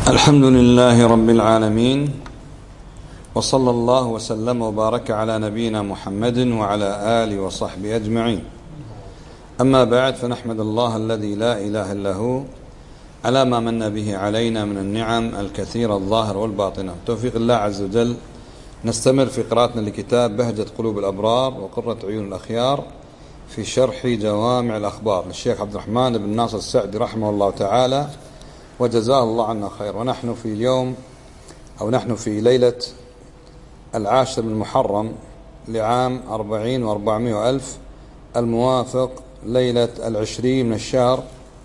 الحمد لله رب العالمين، وصلى الله وسلم وبارك على نبينا محمد وعلى آله وصحبه أجمعين. أما بعد، فنحمد الله الذي لا إله إلا هو على ما من به علينا من النعم الكثيرة الظاهرة والباطنة. توفيق الله عز وجل نستمر في قراءتنا لكتاب بهجة قلوب الأبرار وقرة عيون الأخيار في شرح جوامع الأخبار للشيخ عبد الرحمن بن ناصر السعدي رحمه الله تعالى وجزاه الله عنا خير. ونحن في اليوم نحن في ليلة 10 من محرم لعام 40 و400 ألف، الموافق ليلة 20 من الشهر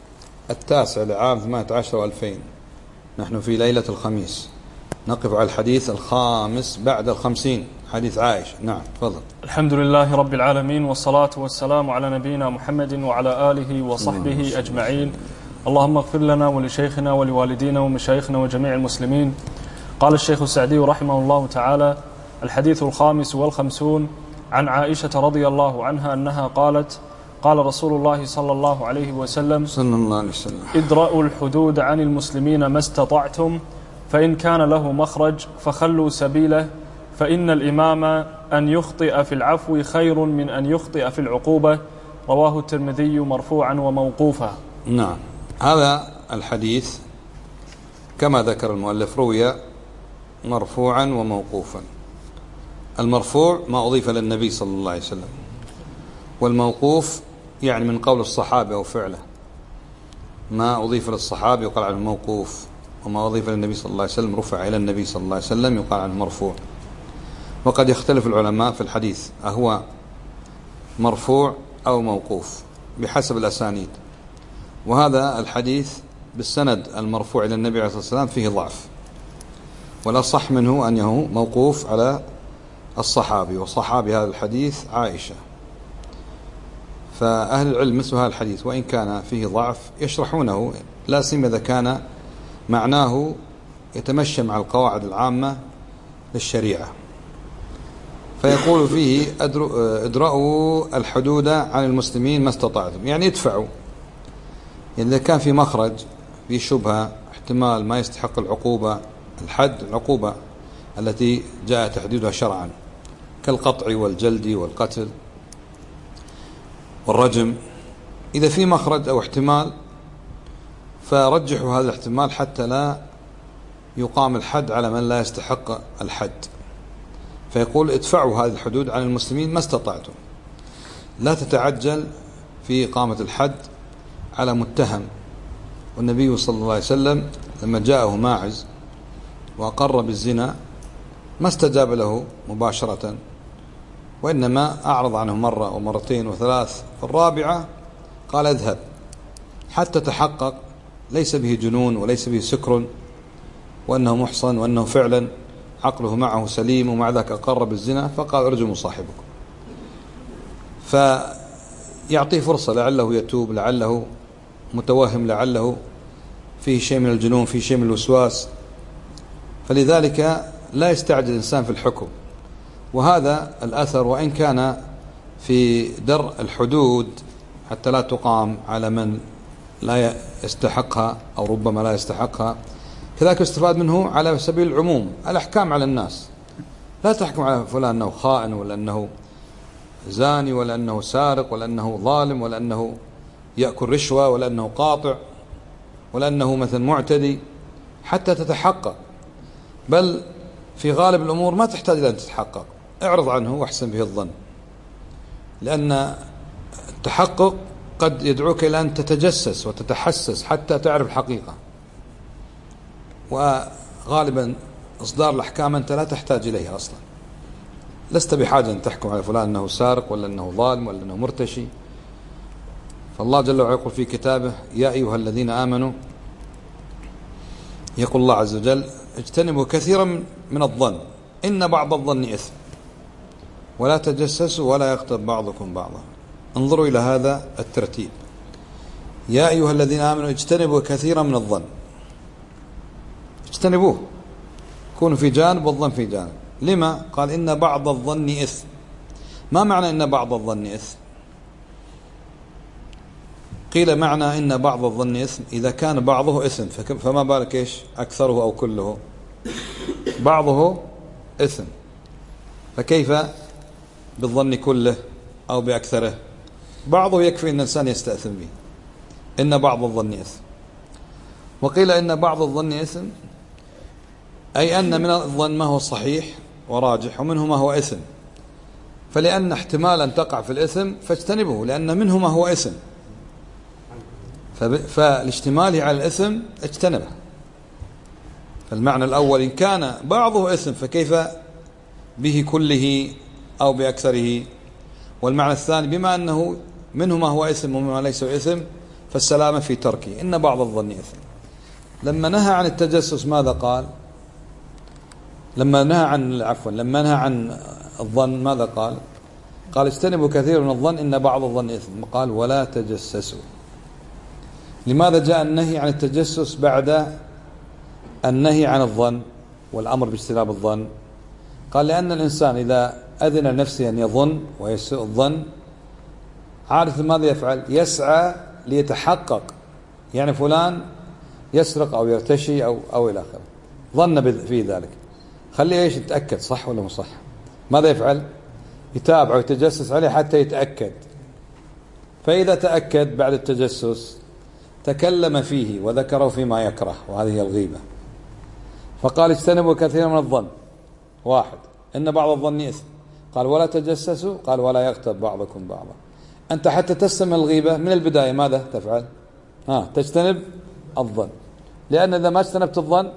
9 لعام 18 و2000. نحن في ليلة الخميس، نقف على الحديث الخامس بعد 50، حديث عائشة. نعم، تفضل. الحمد لله رب العالمين، والصلاة والسلام على نبينا محمد وعلى آله وصحبه أجمعين. اللهم اغفر لنا ولشيخنا ولوالدينا ومشايخنا وجميع المسلمين. قال الشيخ السعدي رحمه الله تعالى: الحديث 55 عن عائشة رضي الله عنها أنها قالت: قال رسول الله صلى الله عليه وسلم: ادرأوا الحدود عن المسلمين ما استطعتم، فإن كان له مخرج فخلوا سبيله، فإن الإمام أن يخطئ في العفو خير من أن يخطئ في العقوبة. رواه الترمذي مرفوعا وموقوفا. نعم، هذا الحديث كما ذكر المؤلف روي مرفوعا وموقوفا. المرفوع ما أضيف للنبي صلى الله عليه وسلم، والموقوف يعني من قول الصحابة أو فعله. ما أضيف للصحابة يقال عنه موقوف، وما أضيف للنبي صلى الله عليه وسلم رفع إلى النبي صلى الله عليه وسلم يقال عنه مرفوع. وقد يختلف العلماء في الحديث أهو مرفوع أو موقوف بحسب الأسانيد. وهذا الحديث بالسند المرفوع إلى النبي عليه الصلاة والسلام فيه ضعف، والأصح منه أنه موقوف على الصحابي، وصحابي هذا الحديث عائشة. فأهل العلم مثل هذا الحديث وإن كان فيه ضعف يشرحونه، لا سيما إذا كان معناه يتمشى مع القواعد العامة للشريعة. فيقول فيه: ادرأوا الحدود عن المسلمين ما استطعتم، يعني ادفعوا. يعني إذا كان في مخرج، في شبهة، احتمال ما يستحق العقوبة، الحد، العقوبة التي جاء تحديدها شرعا كالقطع والجلد والقتل والرجم، إذا في مخرج أو احتمال فرجحوا هذا الاحتمال حتى لا يقام الحد على من لا يستحق الحد. فيقول: ادفعوا هذه الحدود عن المسلمين ما استطعتم، لا تتعجل في إقامة الحد على متهم. والنبي صلى الله عليه وسلم لما جاءه ماعز وأقر بالزنا ما استجاب له مباشرة، وإنما أعرض عنه مرة ومرتين وثلاث، الرابعة قال: اذهب حتى تحقق ليس به جنون وليس به سكر، وأنه محصن، وأنه فعلا عقله معه سليم، ومع ذلك أقر بالزنا. فقال: ارجموا صاحبكم. فيعطيه فرصة، لعله يتوب، لعله متوهم، لعله فيه شيء من الجنون، فيه شيء من الوسواس. فلذلك لا يستعجل الإنسان في الحكم. وهذا الأثر وإن كان في درء الحدود حتى لا تقام على من لا يستحقها أو ربما لا يستحقها، كذلك يستفاد منه على سبيل العموم الأحكام على الناس. لا تحكم على فلان أنه خائن، ولا أنه زاني، ولا أنه سارق، ولا أنه ظالم، ولا أنه يأكل رشوة، ولا أنه قاطع، ولا أنه مثلا معتدي، حتى تتحقق. بل في غالب الأمور ما تحتاج إلى أن تتحقق، اعرض عنه واحسن به الظن، لأن التحقق قد يدعوك إلى أن تتجسس وتتحسس حتى تعرف الحقيقة. وغالبا إصدار الأحكام أنت لا تحتاج إليها أصلا، لست بحاجة أن تحكم على فلان أنه سارق، ولا أنه ظالم، ولا أنه مرتشي. فالله جل وعلا يقول في كتابه: يا أيها الذين آمنوا، يقول الله عز وجل: اجتنبوا كثيرا من الظن إن بعض الظن إثم، ولا تجسسوا ولا يغتب بعضكم بعضا. انظروا إلى هذا الترتيب: يا أيها الذين آمنوا اجتنبوا كثيرا من الظن، اجتنبوه، كونوا في جانب والظن في جانب. لما؟ قال: إن بعض الظن إثم. ما معنى إن بعض الظن إثم؟ قيل معنى إن بعض الظن إثم إذا كان بعضه إثم، فما بالك إيش أكثره أو كله؟ بعضه إثم، فكيف بالظن كله أو بأكثره؟ بعضه يكفي أن الإنسان يستأثم به. إن بعض الظن إثم. وقيل إن بعض الظن إثم أي أن من الظن ما هو صحيح وراجح، ومنه ما هو إثم، فلأن احتمال أن تقع في الإثم فاجتنبه، لأن منه ما هو إثم، فالاشتمال على الإثم اجتنبه. فالمعنى الأول إن كان بعضه إثم فكيف به كله أو بأكثره؟ والمعنى الثاني بما أنه منه ما هو إثم ومما ليس إثم فالسلامة في تركه. إن بعض الظن إثم. لما نهى عن التجسس ماذا قال؟ لما نهى عن الظن ماذا قال؟ قال اجتنبوا كثير من الظن إن بعض الظن إثم، قال ولا تجسسوا. لماذا جاء النهي عن التجسس بعد النهي عن الظن والأمر باجتناب الظن؟ قال لأن الإنسان إذا أذن لنفسه أن يظن ويسوء الظن عارف ماذا يفعل؟ يسعى ليتحقق، يعني فلان يسرق أو يرتشي أو إلى آخره، ظن في ذلك، خليه إيش يتأكد صح ولا مو صح. ماذا يفعل؟ يتابع ويتجسس عليه حتى يتأكد. فإذا تأكد بعد التجسس تكلم فيه وذكره فيما يكره، وهذه هي الغيبة. فقال اجتنبوا كثيرا من الظن. واحد، إن بعض الظن إثم. قال ولا تجسسوا. قال ولا يغتب بعضكم بعضا. أنت حتى تستمع الغيبة من البداية ماذا تفعل؟ تجتنب الظن، لأن إذا ما اجتنبت الظن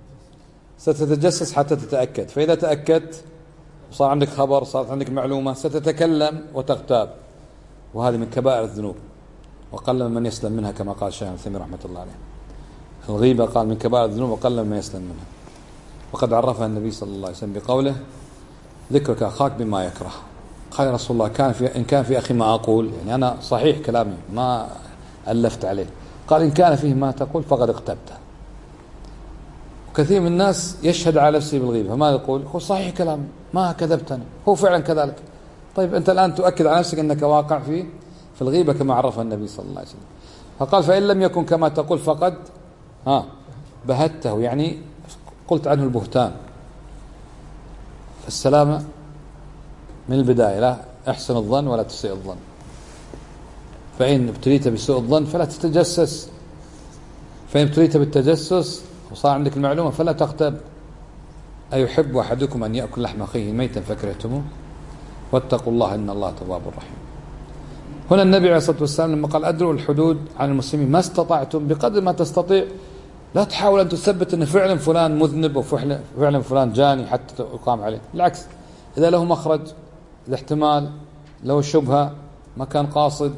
ستتجسس حتى تتأكد، فإذا تأكدت وصار عندك خبر، صارت عندك معلومة، ستتكلم وتغتاب، وهذه من كبائر الذنوب، وقل من يسلم منها كما قال الشيخ ابن تيمية رحمة الله عليه. الغيبة قال من كبائر الذنوب وقل من يسلم منها، وقد عرفها النبي صلى الله عليه وسلم بقوله ذكرك أخاك بما يكره. قال رسول الله إن كان في أخي ما أقول، يعني أنا صحيح كلامي ما ألفت عليه، قال إن كان فيه ما تقول فقد اغتبته. كثير من الناس يشهد على نفسه بالغيبة، فما يقول هو صحيح كلامي ما كذبتني، هو فعلا كذلك. طيب أنت الآن تؤكد على نفسك أنك واقع في الغيبة كما عرفها النبي صلى الله عليه وسلم. فقال فإن لم يكن كما تقول فقد بهته، يعني قلت عنه البهتان. فالسلامة من البداية، لا احسن الظن ولا تسيء الظن. فإن ابتليت بسوء الظن فلا تتجسس، فإن ابتليت بالتجسس وصار عندك المعلومة فلا تغتب. أيحب أحدكم أن يأكل لحم أخيه ميتا فكرهتموه واتقوا الله إن الله تواب رحيم. هنا النبي عليه الصلاة والسلام لما قال أدروا الحدود عن المسلمين ما استطعتم، بقدر ما تستطيع. لا تحاول أن تثبت أن فعلا فلان مذنب وفعلا فلان جاني حتى يقام عليه، بالعكس، إذا له مخرج، الاحتمال، له شبهة، ما كان قاصد،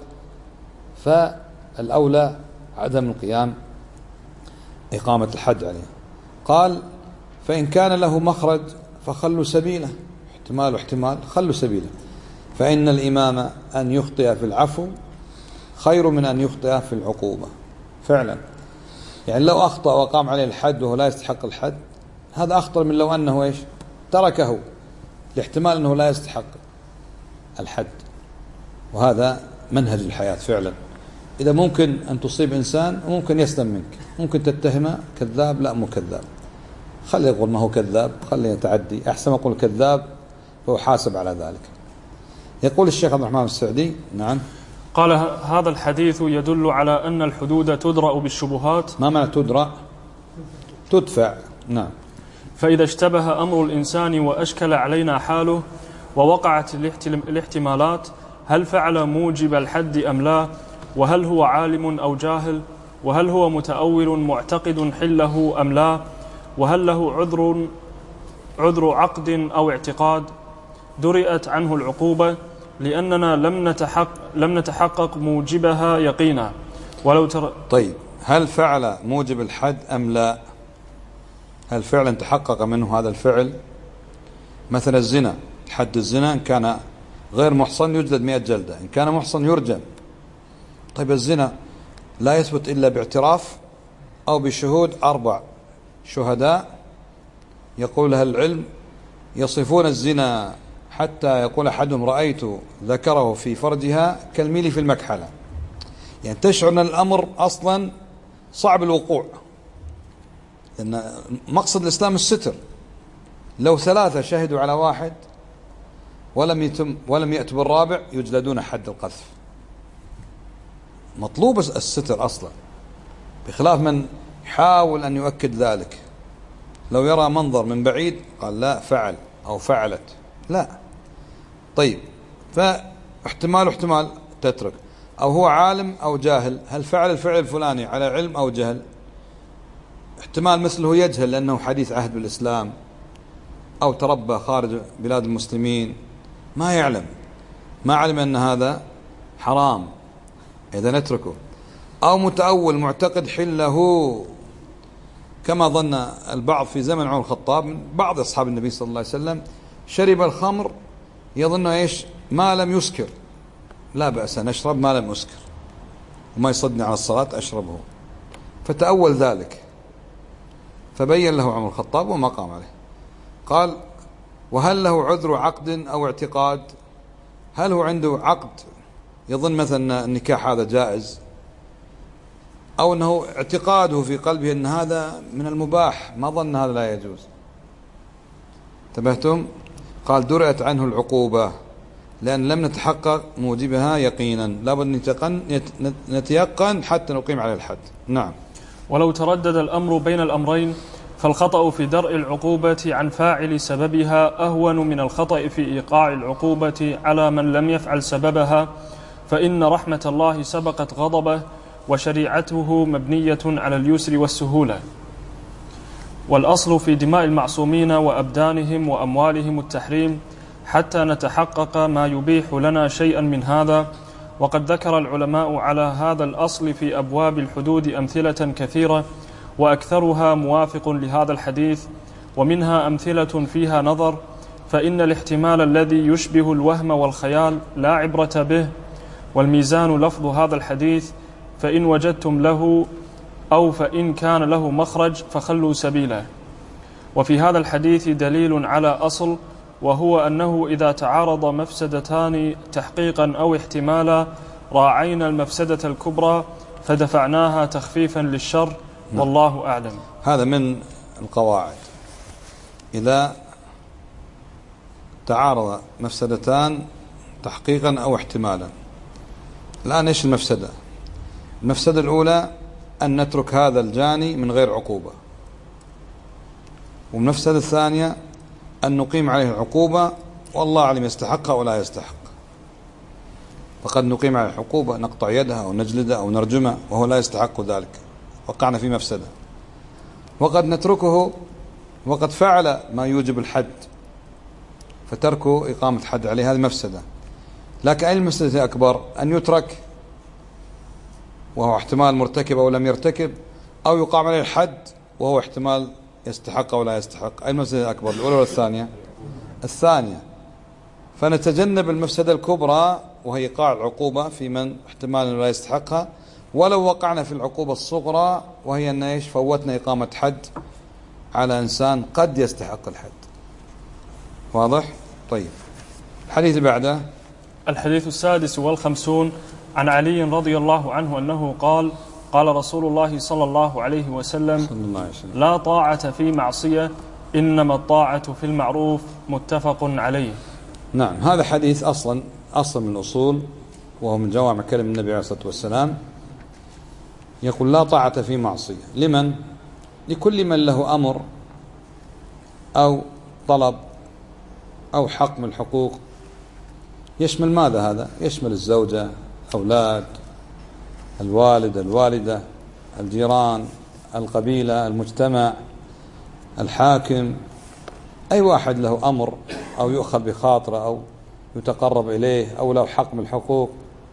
فالأولى عدم القيام إقامة الحد عليه. قال فإن كان له مخرج فخلوا سبيله، احتمال واحتمال، خلوا سبيله. فإن الإمام أن يخطئ في العفو خير من أن يخطئ في العقوبة. فعلا يعني لو أخطأ وقام عليه الحد وهو لا يستحق الحد، هذا أخطر من لو أنه إيش تركه لاحتمال أنه لا يستحق الحد. وهذا منهج الحياة فعلا. إذا ممكن أن تصيب إنسان وممكن يسلم منك، ممكن تتهمه كذاب، لا مو كذاب، خلي يقول ما هو كذاب، خلي يتعدي، أحسن ما يقول كذاب فهو حاسب على ذلك. يقول الشيخ عبد الرحمن السعدي نعم، قال هذا الحديث يدل على أن الحدود تدرأ بالشبهات. ما معنى تدرأ؟ تدفع. نعم. فإذا اشتبه أمر الإنسان وأشكل علينا حاله ووقعت الاحتمالات، هل فعل موجب الحد أم لا؟ وهل هو عالم أو جاهل؟ وهل هو متأول معتقد حله أم لا؟ وهل له عذر عقد أو اعتقاد؟ درئت عنه العقوبة لأننا لم نتحقق موجبها يقينا ولو طيب، هل فعل موجب الحد أم لا؟ هل فعلا تحقق منه هذا الفعل؟ مثلا الزنا، حد الزنا إن كان غير محصن يجلد 100 جلدة، إن كان محصن يرجم. طيب الزنا لا يثبت إلا باعتراف أو بشهود 4 شهداء. يقول أهل العلم يصفون الزنا حتى يقول أحدهم رأيت ذكره في فرجها كالميل في المكحلة، يعني تشعر أن الأمر أصلا صعب الوقوع، لأن مقصد الإسلام الستر. لو 3 شهدوا على واحد ولم يأتوا بالرابع يجلدون حد القذف. مطلوب الستر أصلا، بخلاف من يحاول أن يؤكد ذلك. لو يرى منظر من بعيد قال لا فعل أو فعلت، لا. طيب، فاحتمال تترك، أو هو عالم أو جاهل، هل فعل الفعل الفلاني على علم أو جهل؟ احتمال مثله يجهل لأنه حديث عهد بالإسلام أو تربى خارج بلاد المسلمين، ما يعلم، ما علم أن هذا حرام، إذا نتركه. أو متأول معتقد حله، كما ظن البعض في زمن عمر الخطاب من بعض أصحاب النبي صلى الله عليه وسلم، شرب الخمر يظن إيش؟ ما لم يسكر، لا بأس نشرب ما لم أسكر، وما يصدني على الصلاة أشربه، فتأول ذلك، فبين له عمر الخطاب وما قام عليه. قال: وهل له عذر عقد أو اعتقاد؟ هل هو عنده عقد يظن مثلا النكاح هذا جائز، أو أنه اعتقاده في قلبه أن هذا من المباح، ما ظن هذا لا يجوز؟ انتبهتم؟ قال: درأت عنه العقوبة لأن لم نتحقق موجبها يقينا، لابد نتيقن حتى نقيم عليه الحد. نعم. ولو تردد الأمر بين الأمرين فالخطأ في درء العقوبة عن فاعل سببها أهون من الخطأ في إيقاع العقوبة على من لم يفعل سببها، فإن رحمة الله سبقت غضبه، وشريعته مبنية على اليسر والسهولة. والأصل في دماء المعصومين وأبدانهم وأموالهم التحريم حتى نتحقق ما يبيح لنا شيئا من هذا. وقد ذكر العلماء على هذا الأصل في أبواب الحدود أمثلة كثيرة، وأكثرها موافق لهذا الحديث، ومنها أمثلة فيها نظر، فإن الاحتمال الذي يشبه الوهم والخيال لا عبرة به، والميزان لفظ هذا الحديث، فإن وجدتم له أو فإن كان له مخرج فخلوا سبيله. وفي هذا الحديث دليل على أصل، وهو أنه إذا تعارض مفسدتان تحقيقا أو احتمالا راعينا المفسدة الكبرى فدفعناها تخفيفا للشر، والله أعلم. هذا من القواعد، إذا تعارض مفسدتان تحقيقا أو احتمالا. الآن إيش المفسدة؟ المفسدة الأولى أن نترك هذا الجاني من غير عقوبة، والمفسدة الثانية أن نقيم عليه العقوبة والله أعلم يستحقها ولا يستحق. فقد نقيم عليه العقوبة، نقطع يدها أو نجلدها أو نرجمها وهو لا يستحق ذلك، وقعنا في مفسدة. وقد نتركه وقد فعل ما يوجب الحد، فتركه إقامة حد عليه، هذه مفسدة. لكن أي المفسدة أكبر؟ أن يترك وهو احتمال مرتكب أو لم يرتكب، أو يقام عليه الحد وهو احتمال يستحق أو لا يستحق. أي المفسدة أكبر، الأولى ولا الثانية؟ الثانية. فنتجنب المفسدة الكبرى وهي إيقاع العقوبة في من احتمال لا يستحقها، ولو وقعنا في العقوبة الصغرى وهي أن إيش؟ فوتنا إقامة حد على إنسان قد يستحق الحد. واضح؟ طيب، الحديث اللي بعده. الحديث 56 عن علي رضي الله عنه أنه قال: قال رسول الله صلى الله عليه وسلم: لا طاعة في معصية، إنما الطاعة في المعروف، متفق عليه. نعم، هذا حديث أصل من الأصول، وهو من جوامع كلم النبي عليه الصلاة والسلام. يقول: لا طاعة في معصية. لمن؟ لكل من له أمر أو طلب أو حق من الحقوق. يشمل ماذا هذا؟ يشمل الزوجة، أولاد، الوالد، الوالدة، الجيران، القبيلة، المجتمع، الحاكم، أي واحد له أمر أو يؤخذ بخاطره أو يتقرب إليه أو له حق من الحقوق،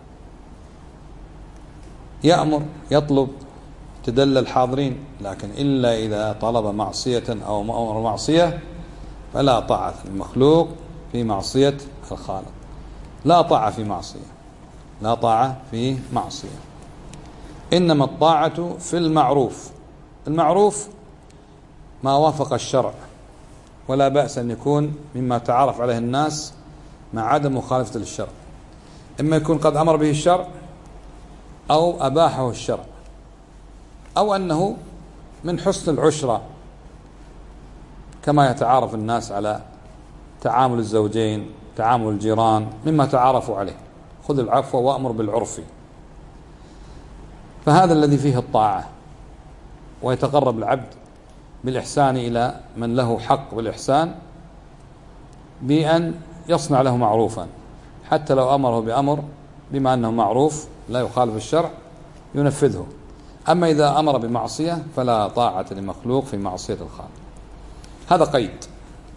يأمر، يطلب، تدل الحاضرين. لكن إلا إذا طلب معصية أو أمر معصية فلا طاعة المخلوق في معصية الخالق. لا طاعة في معصية، لا طاعة في معصية، إنما الطاعة في المعروف. المعروف ما وافق الشرع، ولا بأس أن يكون مما تعارف عليه الناس مع عدم مخالفة للشرع. إما يكون قد أمر به الشرع أو أباحه الشرع، أو أنه من حسن العشرة كما يتعارف الناس على تعامل الزوجين، تعامل الجيران، مما تعارفوا عليه، خذ العفو وأمر بالعرف. فهذا الذي فيه الطاعة، ويتقرب العبد بالإحسان إلى من له حق بالإحسان بأن يصنع له معروفا، حتى لو أمره بأمر بما أنه معروف لا يخالف الشرع ينفذه. أما إذا أمر بمعصية فلا طاعة لمخلوق في معصية الخالق. هذا قيد.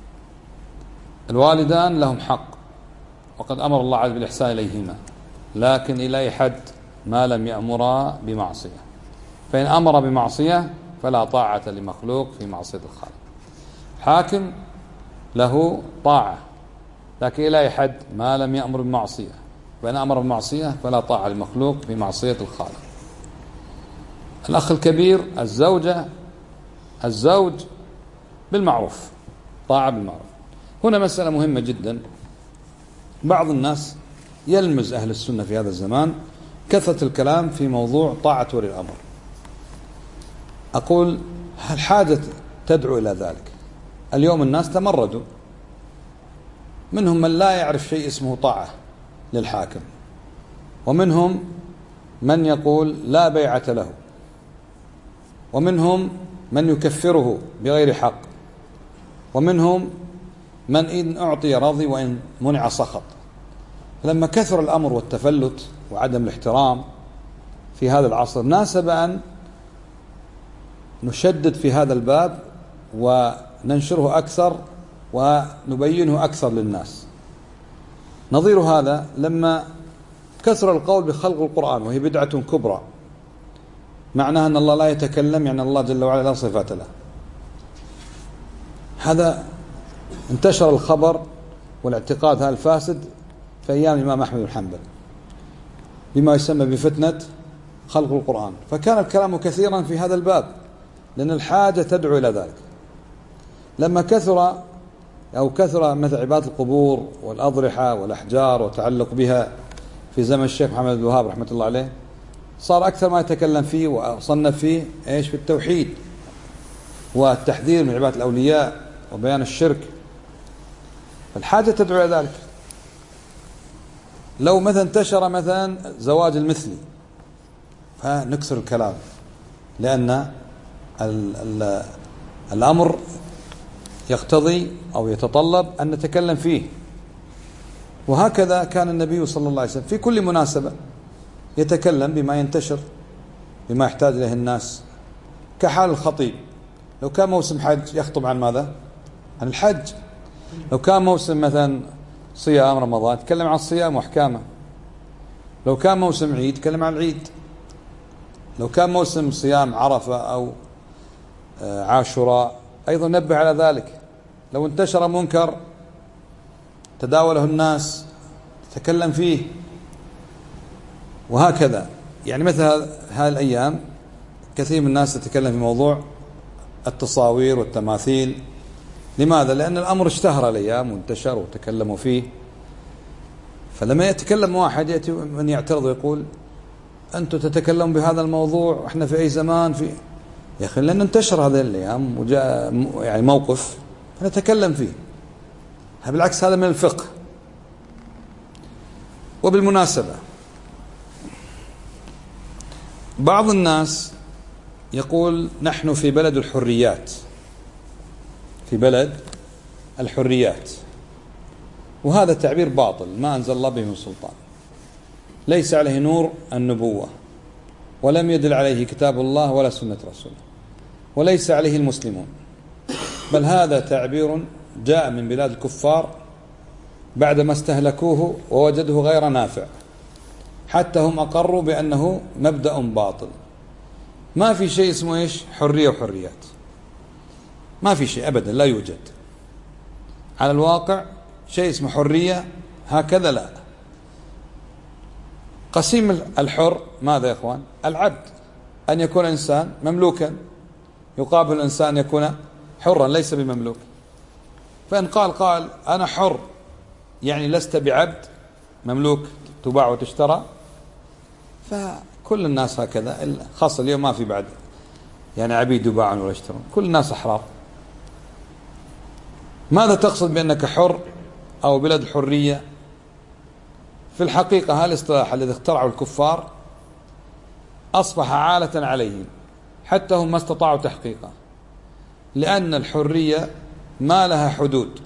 الوالدان لهم حق، وقد أمر الله عز وجل بالإحسان إليهما، لكن إلى أي حد؟ ما لم يأمرا بمعصية. فإن أمر بمعصية فلا طاعة لمخلوق في معصية الخالق. حاكم له طاعة، لكن إلى أي حد؟ ما لم يأمر بمعصية. فإن أمر بمعصية فلا طاعة لمخلوق في معصية الخالق. الأخ الكبير، الزوج بالمعروف، طاعة بالمعروف. هنا مسألة مهمة جدا. بعض الناس يلمز أهل السنة في هذا الزمان كثرة الكلام في موضوع طاعة ولي الأمر. أقول الحاجة تدعو إلى ذلك. اليوم الناس تمردوا، منهم من لا يعرف شيء اسمه طاعة للحاكم، ومنهم من يقول لا بيعة له، ومنهم من يكفره بغير حق، ومنهم من إن أعطي رضي وإن منع سخط. لما كثر الأمر والتفلت وعدم الاحترام في هذا العصر، ناسب أن نشدد في هذا الباب وننشره أكثر ونبينه أكثر للناس. نظير هذا لما كثر القول بخلق القرآن، وهي بدعة كبرى، معناها أن الله لا يتكلم، يعني الله جل وعلا لا صفات له. هذا انتشر الخبر والاعتقاد هذا الفاسد في أيام الإمام أحمد بن حنبل بما يسمى بفتنة خلق القرآن، فكان الكلام كثيرا في هذا الباب لأن الحاجة تدعو إلى ذلك. لما كثر مثل عبادة القبور والأضرحة والأحجار وتعلق بها في زمن الشيخ محمد بن الوهاب رحمة الله عليه، صار أكثر ما يتكلم فيه وصنف فيه في التوحيد والتحذير من عبادة الأولياء وبيان الشرك. فالحاجة تدعو إلى ذلك. لو مثلا انتشر مثلا زواج المثلي فنكسر الكلام، لأن الأمر يقتضي أو يتطلب أن نتكلم فيه. وهكذا كان النبي صلى الله عليه وسلم في كل مناسبة يتكلم بما ينتشر، بما يحتاج إليه الناس، كحال الخطيب. لو كان موسم حج يخطب عن ماذا؟ عن الحج. لو كان موسم مثلا صيام رمضان يتكلم عن الصيام وأحكامه. لو كان موسم عيد يتكلم عن العيد. لو كان موسم صيام عرفة أو عاشوراء أيضا نبه على ذلك. لو انتشر منكر تداوله الناس تتكلم فيه، وهكذا. يعني مثل هذه الأيام كثير من الناس تتكلم في موضوع التصاوير والتماثيل. لماذا؟ لأن الأمر اشتهر الأيام وانتشر وتكلموا فيه. فلما يتكلم واحد يأتي من يعترض ويقول أنتم تتكلمون بهذا الموضوع احنا في أي زمان في يا أخي، لأن انتشر هذه الأيام وجاء يعني موقف نتكلم فيه. بالعكس هذا من الفقه. وبالمناسبة بعض الناس يقول نحن في بلد الحريات، في بلد الحريات، وهذا تعبير باطل ما أنزل الله به من سلطان، ليس عليه نور النبوة، ولم يدل عليه كتاب الله ولا سنة رسوله، وليس عليه المسلمون، بل هذا تعبير جاء من بلاد الكفار بعدما استهلكوه ووجدوه غير نافع، حتى هم أقروا بأنه مبدأ باطل. ما في شيء اسمه حرية وحريات، ما في شيء أبدا، لا يوجد على الواقع شيء اسمه حرية هكذا، لا. قسيم الحر ماذا يا أخوان؟ العبد، أن يكون إنسان مملوكا يقابل الإنسان يكون حرا ليس بمملوك. فإن قال أنا حر يعني لست بعبد مملوك تباع وتشترى، كل الناس هكذا، خاصة اليوم ما في بعد يعني عبيد يباعون ولا يشترون، كل الناس أحرار. ماذا تقصد بأنك حر أو بلد حرية؟ في الحقيقة هذا الاصطلاح الذي اخترعه الكفار أصبح عالة عليهم، حتى هم ما استطاعوا تحقيقه، لأن الحرية ما لها حدود.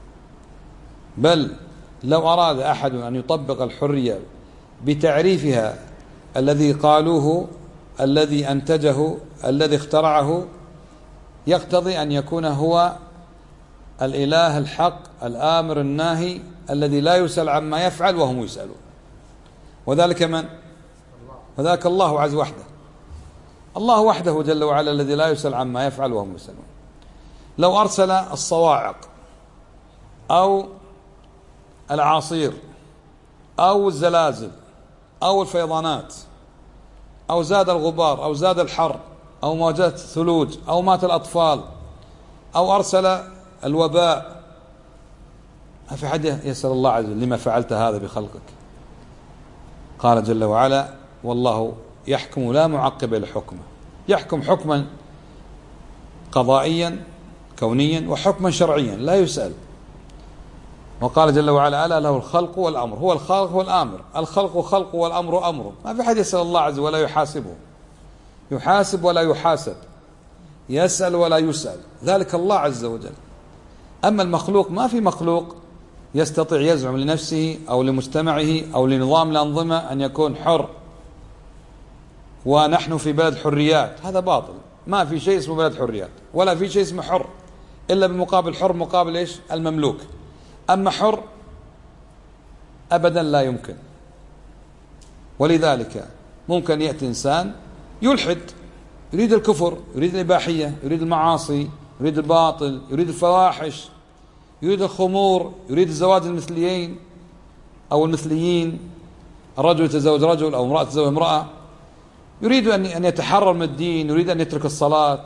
بل لو أراد أحد أن يطبق الحرية بتعريفها الذي قالوه، الذي أنتجه، الذي اخترعه، يقتضي أن يكون هو الإله الحق الآمر الناهي الذي لا يسأل عما يفعل وهم يسألون. وذلك من؟ وذلك الله عز وحده، الله وحده جل وعلا الذي لا يسأل عما يفعل وهم يسألون. لو أرسل الصواعق أو الأعاصير أو الزلازل أو الفيضانات أو زاد الغبار أو زاد الحر أو موجات الثلوج أو مات الأطفال أو أرسل الوباء، ما في حد يسأل الله عز وجل لما فعلت هذا بخلقك؟ قال جل وعلا: والله يحكم لا معقب لحكمه، يحكم حكما قضائيا كونيا وحكما شرعيا لا يسأل. وقال جل وعلا: ألا له الخلق والأمر، هو الخالق والآمر، الخلق خلق والأمر أمره. ما في حد يسأل الله عز وجل ولا يحاسبه، يحاسب ولا يحاسب، يسأل ولا يسأل، ذلك الله عز وجل. أما المخلوق ما في مخلوق يستطيع يزعم لنفسه أو لمجتمعه أو لنظام الأنظمة أن يكون حر ونحن في بلد حريات، هذا باطل. ما في شيء اسمه بلد حريات ولا في شيء اسمه حر، إلا بمقابل حر مقابل إيش؟ المملوك. أما حر أبدا لا يمكن. ولذلك ممكن يأتي إنسان يلحد، يريد الكفر، يريد الإباحية، يريد المعاصي، يريد الباطل، يريد الفواحش، يريد الخمور، يريد الزواج المثليين أو المثليين، الرجل يتزوج رجل أو امرأة تتزوج امرأة، يريد أن يتحرر من الدين، يريد أن يترك الصلاة،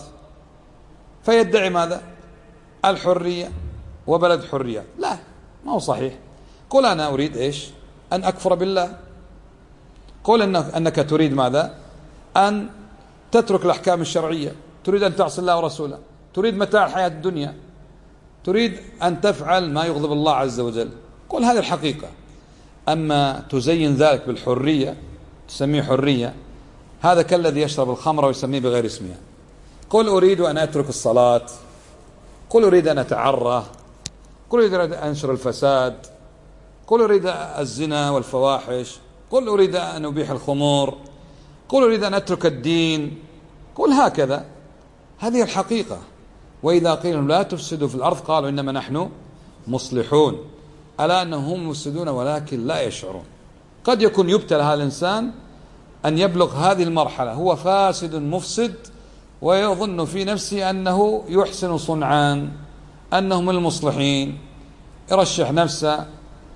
فيدعي ماذا؟ الحرية وبلد حرية. لا، ما هو صحيح. قل أنا أريد إيش؟ أن أكفر بالله. قل أنك تريد ماذا؟ أن تترك الأحكام الشرعية، تريد أن تعصي الله ورسوله، تريد متاع الحياة الدنيا، تريد أن تفعل ما يغضب الله عز وجل. قل هذه الحقيقة. أما تزين ذلك بالحرية تسميه حرية، هذا كالذي يشرب الخمر ويسميه بغير اسمها. قل أريد أن أترك الصلاة، قل أريد أن أتعرى، قل أريد أن أنشر الفساد، قل أريد الزنا والفواحش، قل أريد أن أبيح الخمور، قل أريد أن أترك الدين، قل هكذا. هذه الحقيقة. وإذا قيل لا تفسدوا في الأرض قالوا إنما نحن مصلحون، ألا أنهم هم مفسدون ولكن لا يشعرون. قد يكون يبتلى هذا الإنسان أن يبلغ هذه المرحلة، هو فاسد مفسد ويظن في نفسه أنه يحسن صنعا، أنه من المصلحين، يرشح نفسه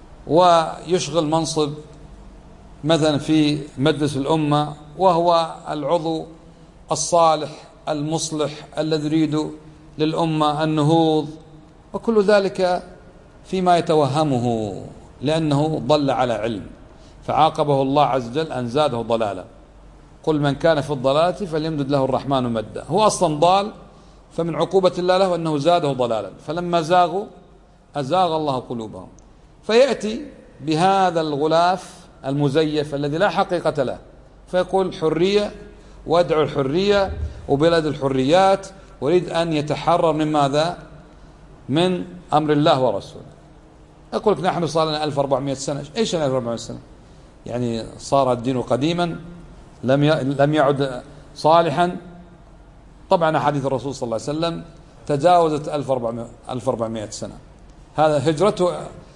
ويشغل منصب مثلا في مجلس الأمة وهو العضو الصالح المصلح الذي يريد للأمة النهوض، وكل ذلك فيما يتوهمه لأنه ضل على علم، فعاقبه الله عز وجل أن زاده ضلالا. قل من كان في الضلالة فليمدد له الرحمن مدا. هو أصلا ضال، فمن عقوبة الله له أنه زاده ضلالا، فلما زاغوا أزاغ الله قلوبهم. فيأتي بهذا الغلاف المزيف الذي لا حقيقة له، فيقول حرية وادعو الحرية وبلد الحريات، ويريد أن يتحرر من ماذا؟ من أمر الله ورسوله. أقول لك نحن صار لنا 1400 سنة. إيش 1400 سنة؟ يعني صار الدين قديما لم يعد صالحا. طبعا أحاديث الرسول صلى الله عليه وسلم تجاوزت 1400 سنة. هذا هجرته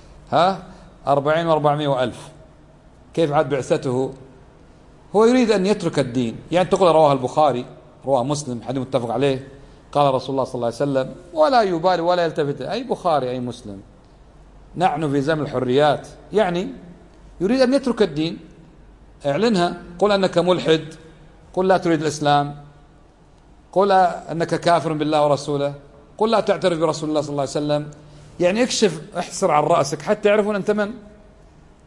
40 و400 وألف، كيف عاد بعثته؟ هو يريد أن يترك الدين. يعني تقول رواه البخاري، رواه مسلم، حديث متفق عليه، قال رسول الله صلى الله عليه وسلم، ولا يبالي ولا يلتفت أي بخاري أي مسلم، نحن في زمن الحريات. يعني يريد أن يترك الدين، اعلنها، قل أنك ملحد، قل لا تريد الإسلام، قل أنك كافر بالله ورسوله، قل لا تعترف برسول الله صلى الله عليه وسلم. يعني اكشف، احسر عن رأسك حتى يعرفون أنت من.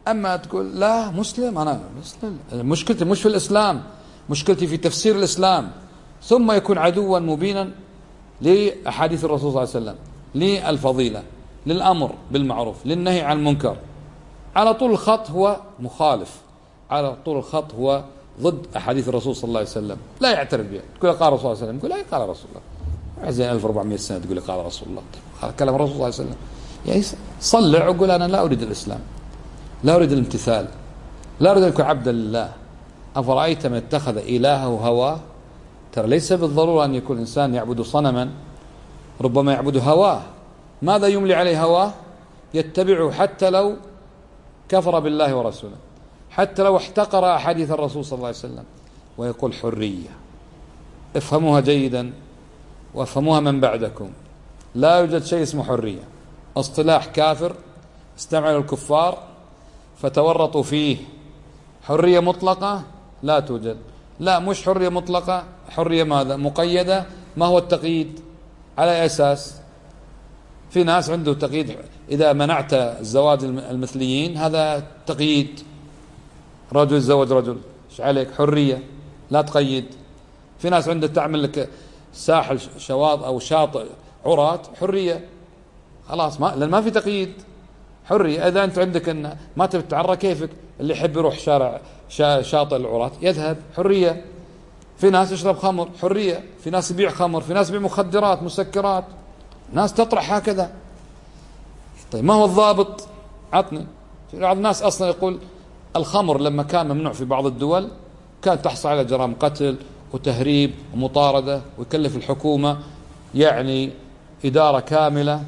أما تقول لا مسلم، أنا مشكلتي مش في الإسلام، مشكلتي في تفسير الإسلام، ثم يكون عدوا مبينا لأحاديث الرسول صلى الله عليه وسلم، للفضيلة، للأمر بالمعروف، للنهي عن المنكر، على طول الخط هو مخالف، على طول الخط هو ضد أحاديث الرسول صلى الله عليه وسلم، لا يعترف بها. تقول قال الرسول صلى الله عليه وسلم، تقول لا قال رسول الله، زين 1400 سنة تقول قال رسول الله، كلام الرسول صلى الله عليه وسلم. يعني صلع وقول أنا لا أريد الإسلام، لا أريد الامتثال، لا أريد أن أكون عبدا لله. أفرأيت من اتخذ إلهه هواه. ترى ليس بالضرورة أن يكون إنسان يعبد صنما، ربما يعبد هواه. ماذا يملي عليه هواه؟ يتبعه حتى لو كفر بالله ورسوله، حتى لو احتقر أحاديث الرسول صلى الله عليه وسلم. ويقول حرية. افهموها جيدا وافهموها من بعدكم، لا يوجد شيء اسمه حرية، اصطلاح كافر استعمله الكفار فتورطوا فيه. حرية مطلقة لا توجد، لا مش حرية مطلقة، حرية ماذا؟ مقيدة. ما هو التقييد؟ على أساس في ناس عنده تقييد، إذا منعت الزواج المثليين هذا تقييد، رجل يتزوج رجل، ايش عليك؟ حرية، لا تقيد. في ناس عنده تعمل لك ساحل شواطئ أو شاطئ عراة، حرية، خلاص لأن ما في تقييد، حرية. إذا أنت عندك أن ما تبي تتعرى كيفك، اللي يحب يروح شارع شاطئ العراة يذهب، حرية. في ناس يشرب خمر، حرية. في ناس يبيع خمر، في ناس يبيع مخدرات مسكرات، ناس تطرح هكذا. طيب ما هو الضابط؟ عطني. في بعض الناس أصلا يقول الخمر لما كان ممنوع في بعض الدول كانت تحصل على جرائم قتل وتهريب ومطاردة، ويكلف الحكومة يعني إدارة كاملة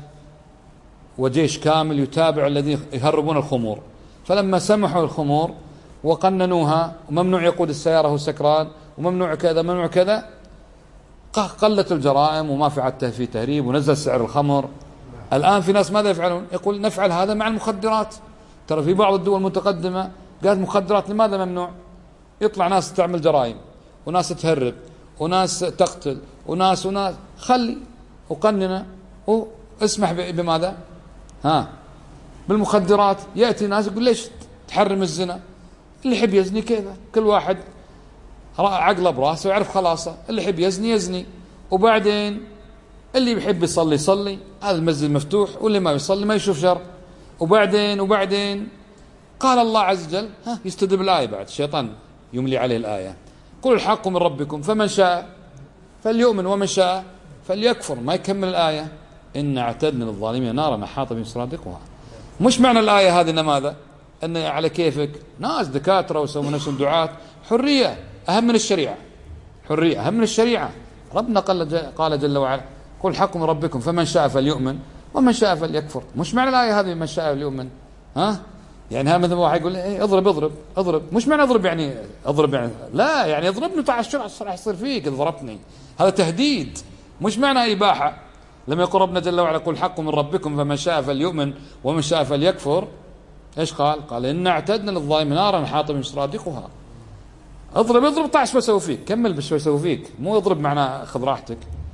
وجيش كامل يتابع الذين يهربون الخمور. فلما سمحوا الخمور وقننوها، وممنوع يقود السيارة وهو سكران، وممنوع كذا ممنوع كذا، قلت الجرائم وما في عاد في تهريب، ونزل سعر الخمر. الآن في ناس ماذا يفعلون؟ يقول نفعل هذا مع المخدرات. ترى في بعض الدول المتقدمة قالت مخدرات لماذا ممنوع؟ يطلع ناس تعمل جرائم، وناس تهرب، وناس تقتل، وناس خلي وقننا واسمح بماذا؟ بالمخدرات. يأتي ناس يقول ليش تحرم الزنا؟ اللي يحب يزني كيفه، كل واحد عقله براسه ويعرف خلاصه، اللي يحب يزني يزني، وبعدين اللي يحب يصلي يصلي، هذا المسجد مفتوح، واللي ما يصلي ما يشوف شر. وبعدين قال الله عز وجل، يستدل بالآية بعد، الشيطان يملي عليه الآية، قل الحق من ربكم فمن شاء فليؤمن ومن شاء فليكفر. ما يكمل الآية، إن اعتدنا للظالمين نارا أحاط بهم سرادقها. مش معنى الآية هذه إن ماذا؟ أن على كيفك ناس دكاترة ويسوون نفسهم دعاة. حرية أهم من الشريعة، حرية أهم من الشريعة. ربنا قال جل وعلا قل الحق من ربكم فمن شاء فليؤمن ومن شاء فليكفر. مش معنى الآية هذه من شاء فليؤمن، يعني مثل واحد يقول اضرب، مش معنى اضرب يعني لا، يعني اضربني طع الشرع راح يصير فيك اذا ضربتني، هذا تهديد، مش معنى إباحة. لما يقول ربنا جل وعلا قل الحق من ربكم فمن شاء فليؤمن ومن شاء فليكفر، ايش قال إن اعتدنا للظالمين نارا أحاط بهم سرادقها. اضرب طع شو بسوي فيك، كمل بشو يسوي فيك، مو اضرب معناه خذ راحتك.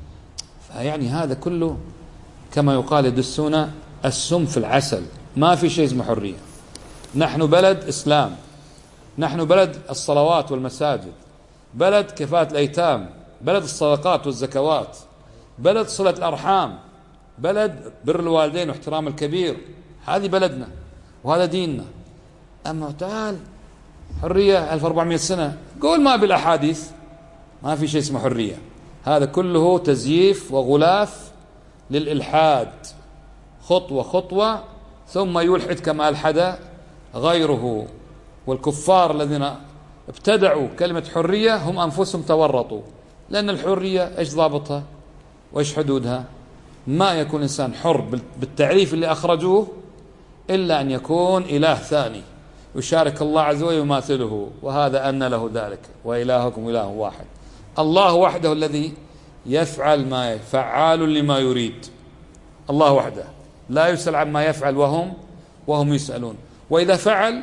فيعني هذا كله كما يقال يدسون السم في العسل. ما في شيء اسمه حرية. نحن بلد إسلام، نحن بلد الصلوات والمساجد، بلد كفاءة الأيتام، بلد الصدقات والزكوات، بلد صلة الأرحام، بلد بر الوالدين واحترام الكبير. هذه بلدنا وهذا ديننا. أما تعال حرية 1400 سنة، قول ما بالأحاديث، ما في شيء اسمه حرية. هذا كله تزييف وغلاف للإلحاد، خطوة خطوة ثم يلحد كما ألحد غيره. والكفار الذين ابتدعوا كلمة حرية هم أنفسهم تورطوا، لأن الحرية إيش ضابطها وإيش حدودها؟ ما يكون إنسان حر بالتعريف اللي أخرجوه إلا أن يكون إله ثاني يشارك الله عز وجل يماثله، وهذا أن له ذلك وإلهكم إله واحد. الله وحده الذي يفعل ما فعال لما يريد، الله وحده لا يسأل عما يفعل وهم يسألون. وإذا فعل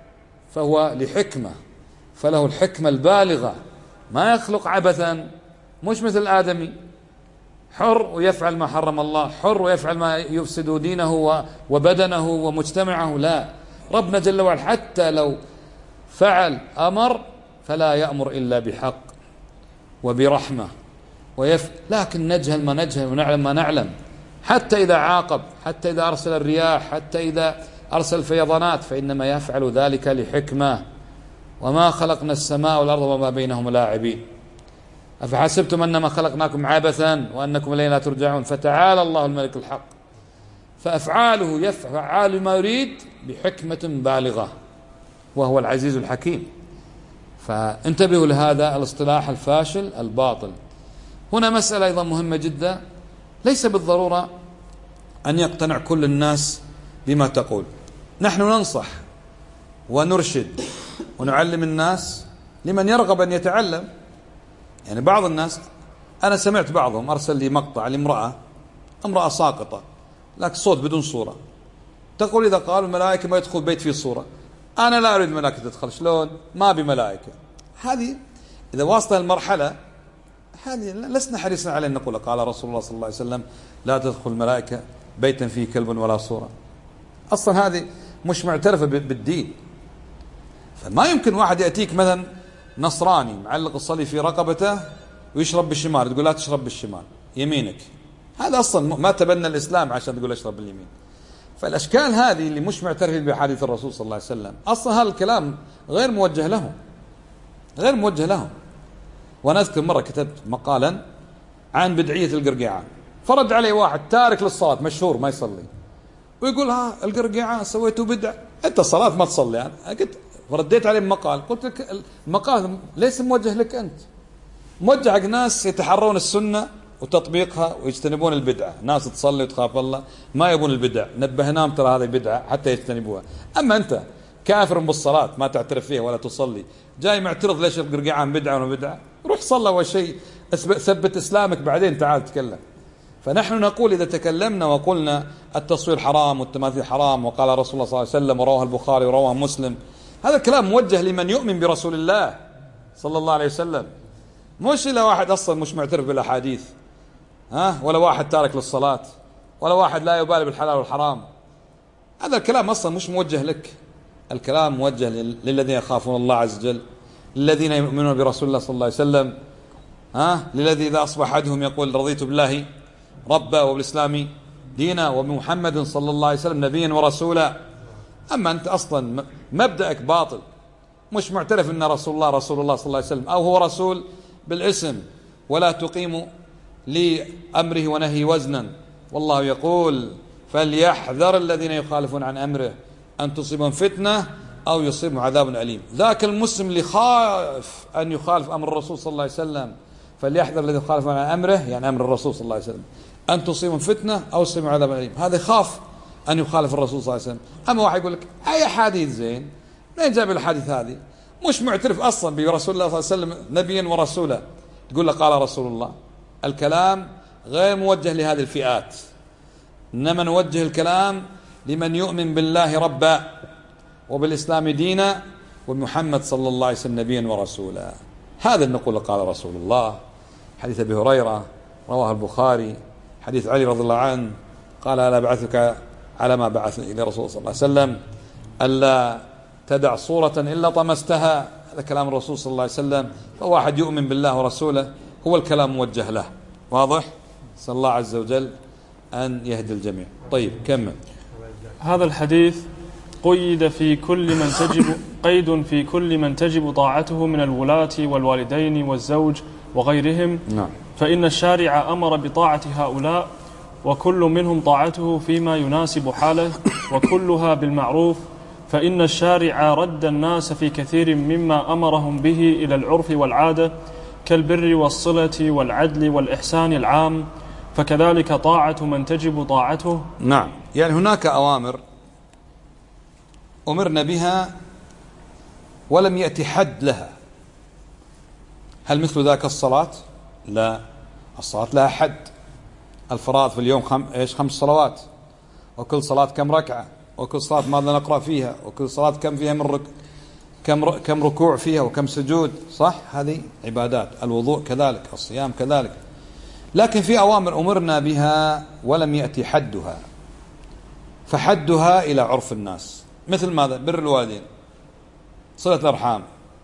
فهو لحكمة، فله الحكمة البالغة، ما يخلق عبثا، مش مثل الآدمي حر ويفعل ما حرم الله، حر ويفعل ما يفسد دينه وبدنه ومجتمعه. لا، ربنا جل وعلا حتى لو فعل أمر فلا يأمر إلا بحق وبرحمة لكن نجهل ما نجهل ونعلم ما نعلم. حتى إذا عاقب، حتى إذا أرسل الرياح، حتى إذا أرسل الفيضانات، فإنما يفعل ذلك لحكمة. وما خلقنا السماء والأرض وما بينهما لاعبين أفحسبتم أنما خلقناكم عبثا وأنكم إلينا ترجعون فتعالى الله الملك الحق. فأفعاله يفعل ما يريد بحكمة بالغة وهو العزيز الحكيم. فانتبهوا لهذا الاصطلاح الفاشل الباطل. هنا مسألة أيضا مهمة جدا، ليس بالضرورة أن يقتنع كل الناس بما تقول. نحن ننصح ونرشد ونعلم الناس لمن يرغب أن يتعلم. يعني بعض الناس أنا سمعت بعضهم أرسل لي مقطع امرأة ساقطة لكن صوت بدون صورة، تقول إذا قالوا الملائكة ما يدخل بيت فيه صورة. أنا لا أريد الملائكة تدخل، شلون؟ ما بملائكة. هذه إذا واصلة المرحلة هذه لسنا حريصا على أن نقول قال رسول الله صلى الله عليه وسلم لا تدخل الملائكة بيتا فيه كلب ولا صورة. أصلا هذه مش معترفة بالدين. فما يمكن واحد يأتيك مثلا نصراني معلق الصليب في رقبته ويشرب بالشمال تقول لا تشرب بالشمال يمينك. هذا أصلا ما تبنى الإسلام عشان تقول اشرب باليمين. فالأشكال هذه اللي مش معترفين بحديث الرسول صلى الله عليه وسلم أصلا هذا الكلام غير موجه لهم. وأنا أذكر مرة كتبت مقالا عن بدعية القرقيعان، فرد عليه واحد تارك للصلاة مشهور ما يصلي ويقول القرقيعان سويته بدع، أنت الصلاة ما تصلي. يعني قلت ورديت عليه مقال، قلت لك المقال ليس موجه لك أنت، موجه حق ناس يتحرون السنة وتطبيقها ويجتنبون البدعة. ناس تصلي وتخاف الله ما يبون البدع، نبهناهم ترى هذه بدعة حتى يجتنبوها. أما أنت كافر بالصلاة ما تعترف فيها ولا تصلي، جاي معترض ليش القرقيعان بدعة ولا بدعة؟ روح صلى أول شيء، ثبت إسلامك بعدين تعال تكلم. فنحن نقول إذا تكلمنا وقلنا التصوير حرام والتماثيل حرام وقال رسول الله صلى الله عليه وسلم ورواه البخاري ورواه مسلم، هذا كلام موجه لمن يؤمن برسول الله صلى الله عليه وسلم، مش إلى واحد أصلا مش معترف بالأحاديث، ولا واحد تارك للصلاة، ولا واحد لا يبالي بالحلال والحرام. هذا الكلام أصلا مش موجه لك، الكلام موجه للذين يخافون الله عز وجل، للذين يؤمنون برسول الله صلى الله عليه وسلم، للذي إذا أصبح أحدهم يقول رضيت بالله ربا وبالإسلام دينا وبمحمد صلى الله عليه وسلم نبيا ورسولا. أما أنت أصلا مبدأك باطل، مش معترف أن رسول الله صلى الله عليه وسلم، أو هو رسول بالاسم ولا تقيم لأمره ونهي وزنا. والله يقول فليحذر الذين يخالفون عن أمره أن تصيبهم فتنة أو يصيبهم عذاب أليم. ذاك المسلم اللي خاف أن يخالف أمر الرسول صلى الله عليه وسلم، فليحذر الذين يخالفون عن أمره يعني أمر الرسول صلى الله عليه وسلم أن تصيبهم فتنة أو يصيبهم عذاب أليم. هذا خاف أن يخالف الرسول صلى الله عليه وسلم. أما واحد يقول لك أي حديث زين، منين جاب الحديث هذه؟ مش معترف أصلا برسول الله صلى الله عليه وسلم نبيا ورسولا، تقول له قال رسول الله. الكلام غير موجه لهذه الفئات، إنما نوجه الكلام لمن يؤمن بالله ربا وبالإسلام دينا ومحمد صلى الله عليه وسلم نبيا ورسولا. هذا نقول قال رسول الله. حديث أبي هريرة رواه البخاري، حديث علي رضي الله عنه قال ألا بعثك على ما بعثني إلى رسول صلى الله عليه وسلم ألا تدع صورة إلا طمستها. هذا كلام الرسول صلى الله عليه وسلم. فواحد يؤمن بالله ورسوله هو الكلام موجه له، واضح؟ صلى الله عز وجل أن يهدي الجميع. طيب كمل. هذا الحديث قيد في كل من تجب طاعته من الولاة والوالدين والزوج وغيرهم. نعم. فإن الشارع أمر بطاعة هؤلاء وكل منهم طاعته فيما يناسب حاله وكلها بالمعروف، فإن الشارع رد الناس في كثير مما أمرهم به إلى العرف والعادة كالبر والصلة والعدل والإحسان العام، فكذلك طاعة من تجب طاعته. نعم، يعني هناك أوامر أمرنا بها ولم يأتي حد لها. هل مثل ذاك الصلاة؟ لا، الصلاة لها حد. الفرائض في اليوم 5 صلوات، وكل صلاة كم ركعة، وكل صلاة ماذا نقرأ فيها، وكل صلاة كم فيها من كم ركوع فيها وكم سجود، صح؟ هذه عبادات. الوضوء كذلك، الصيام كذلك. لكن في أوامر أمرنا بها ولم يأتي حدها، فحدها إلى عرف الناس. مثل ماذا؟ بر الوالدين، صلة الأرحام،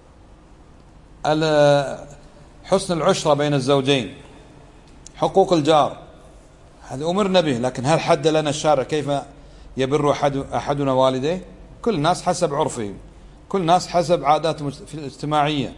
حسن العشرة بين الزوجين، حقوق الجار، هذا أمرنا به. لكن هل حد لنا الشارع كيف يبر أحدنا والديه؟ كل الناس حسب عرفهم، كل الناس حسب عاداتهم الاجتماعية.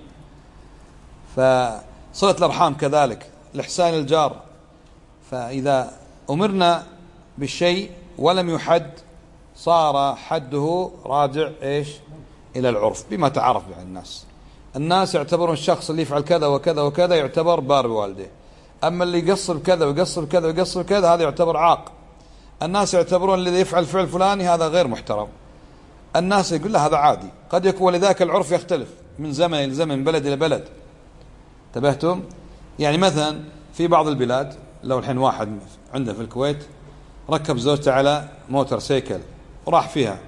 فصلة الأرحام كذلك، الإحسان الجار. فإذا أمرنا بالشيء ولم يحد صار حده راجع إيش؟ إلى العرف بما تعرف به الناس يعتبرون الشخص اللي يفعل كذا وكذا وكذا يعتبر بار بوالديه، أما اللي يقصر كذا ويقصر كذا ويقصر كذا هذا يعتبر عاق. الناس يعتبرون الذي يفعل فعل فلاني هذا غير محترم. الناس يقول له هذا عادي، قد يكون ولذلك العرف يختلف من زمن إلى زمن، بلد إلى بلد. انتبهتم؟ يعني مثلا في بعض البلاد، لو الحين واحد عنده في الكويت ركب زوجته على موتر سيكل وراح فيها،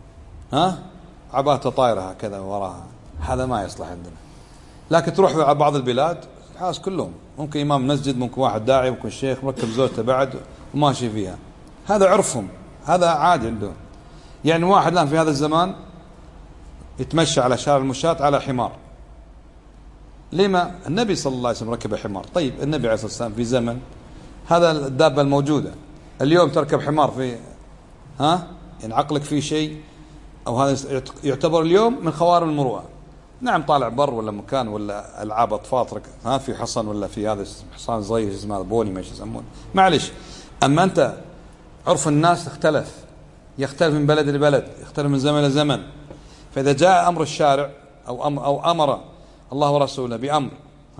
عباته طايرة كذا وراها، هذا ما يصلح عندنا. لكن تروح على بعض البلاد حاس كلهم، ممكن إمام مسجد، ممكن واحد داعي، ممكن شيخ مركب زوجته بعد وماشي فيها، هذا عرفهم، هذا عادي عندهم. يعني واحد الآن في هذا الزمان يتمشى على شارع المشاة على حمار، لما؟ النبي صلى الله عليه وسلم ركب حمار. طيب النبي عليه الصلاة والسلام في زمن هذا الدابة الموجودة، اليوم تركب حمار في يعني عقلك فيه شيء؟ أو هذا يعتبر اليوم من خوارم المروءة. نعم طالع بر ولا مكان ولا ألعاب أطفال في حصن ولا في هذا حصان صغير اسمه بوني ما يسمونه، معلش. أما أنت عرف الناس يختلف من بلد لبلد، يختلف من زمن إلى زمن. فإذا جاء أمر الشارع أو أمر الله ورسوله بأمر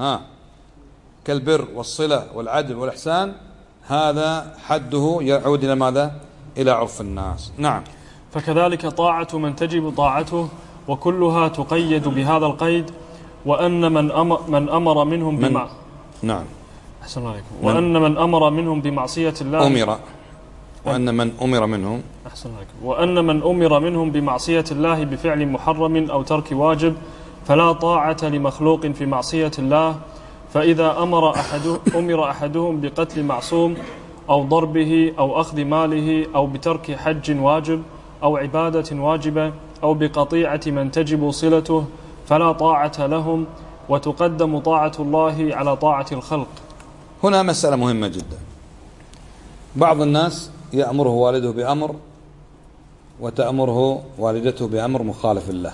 كالبر والصلة والعدل والإحسان، هذا حده يعود إلى ماذا؟ إلى عرف الناس. نعم. فكذلك طاعة من تجب طاعته، وكلها تقيد بهذا القيد، وأن من أمر منهم نعم. أحسن الله عليكم. وأن من أمر منهم بمعصية الله وأن من أمر منهم أحسن الله عليكم. وأن من أمر منهم بمعصية الله بفعل محرم أو ترك واجب فلا طاعة لمخلوق في معصية الله. فإذا أمر أحدهم بقتل معصوم أو ضربه أو أخذ ماله أو بترك حج واجب أو عبادة واجبة أو بقطيعة من تجب صلته فلا طاعة لهم، وتقدم طاعة الله على طاعة الخلق. هنا مسألة مهمة جدا. بعض الناس يأمره والده بأمر وتأمره والدته بأمر مخالف الله،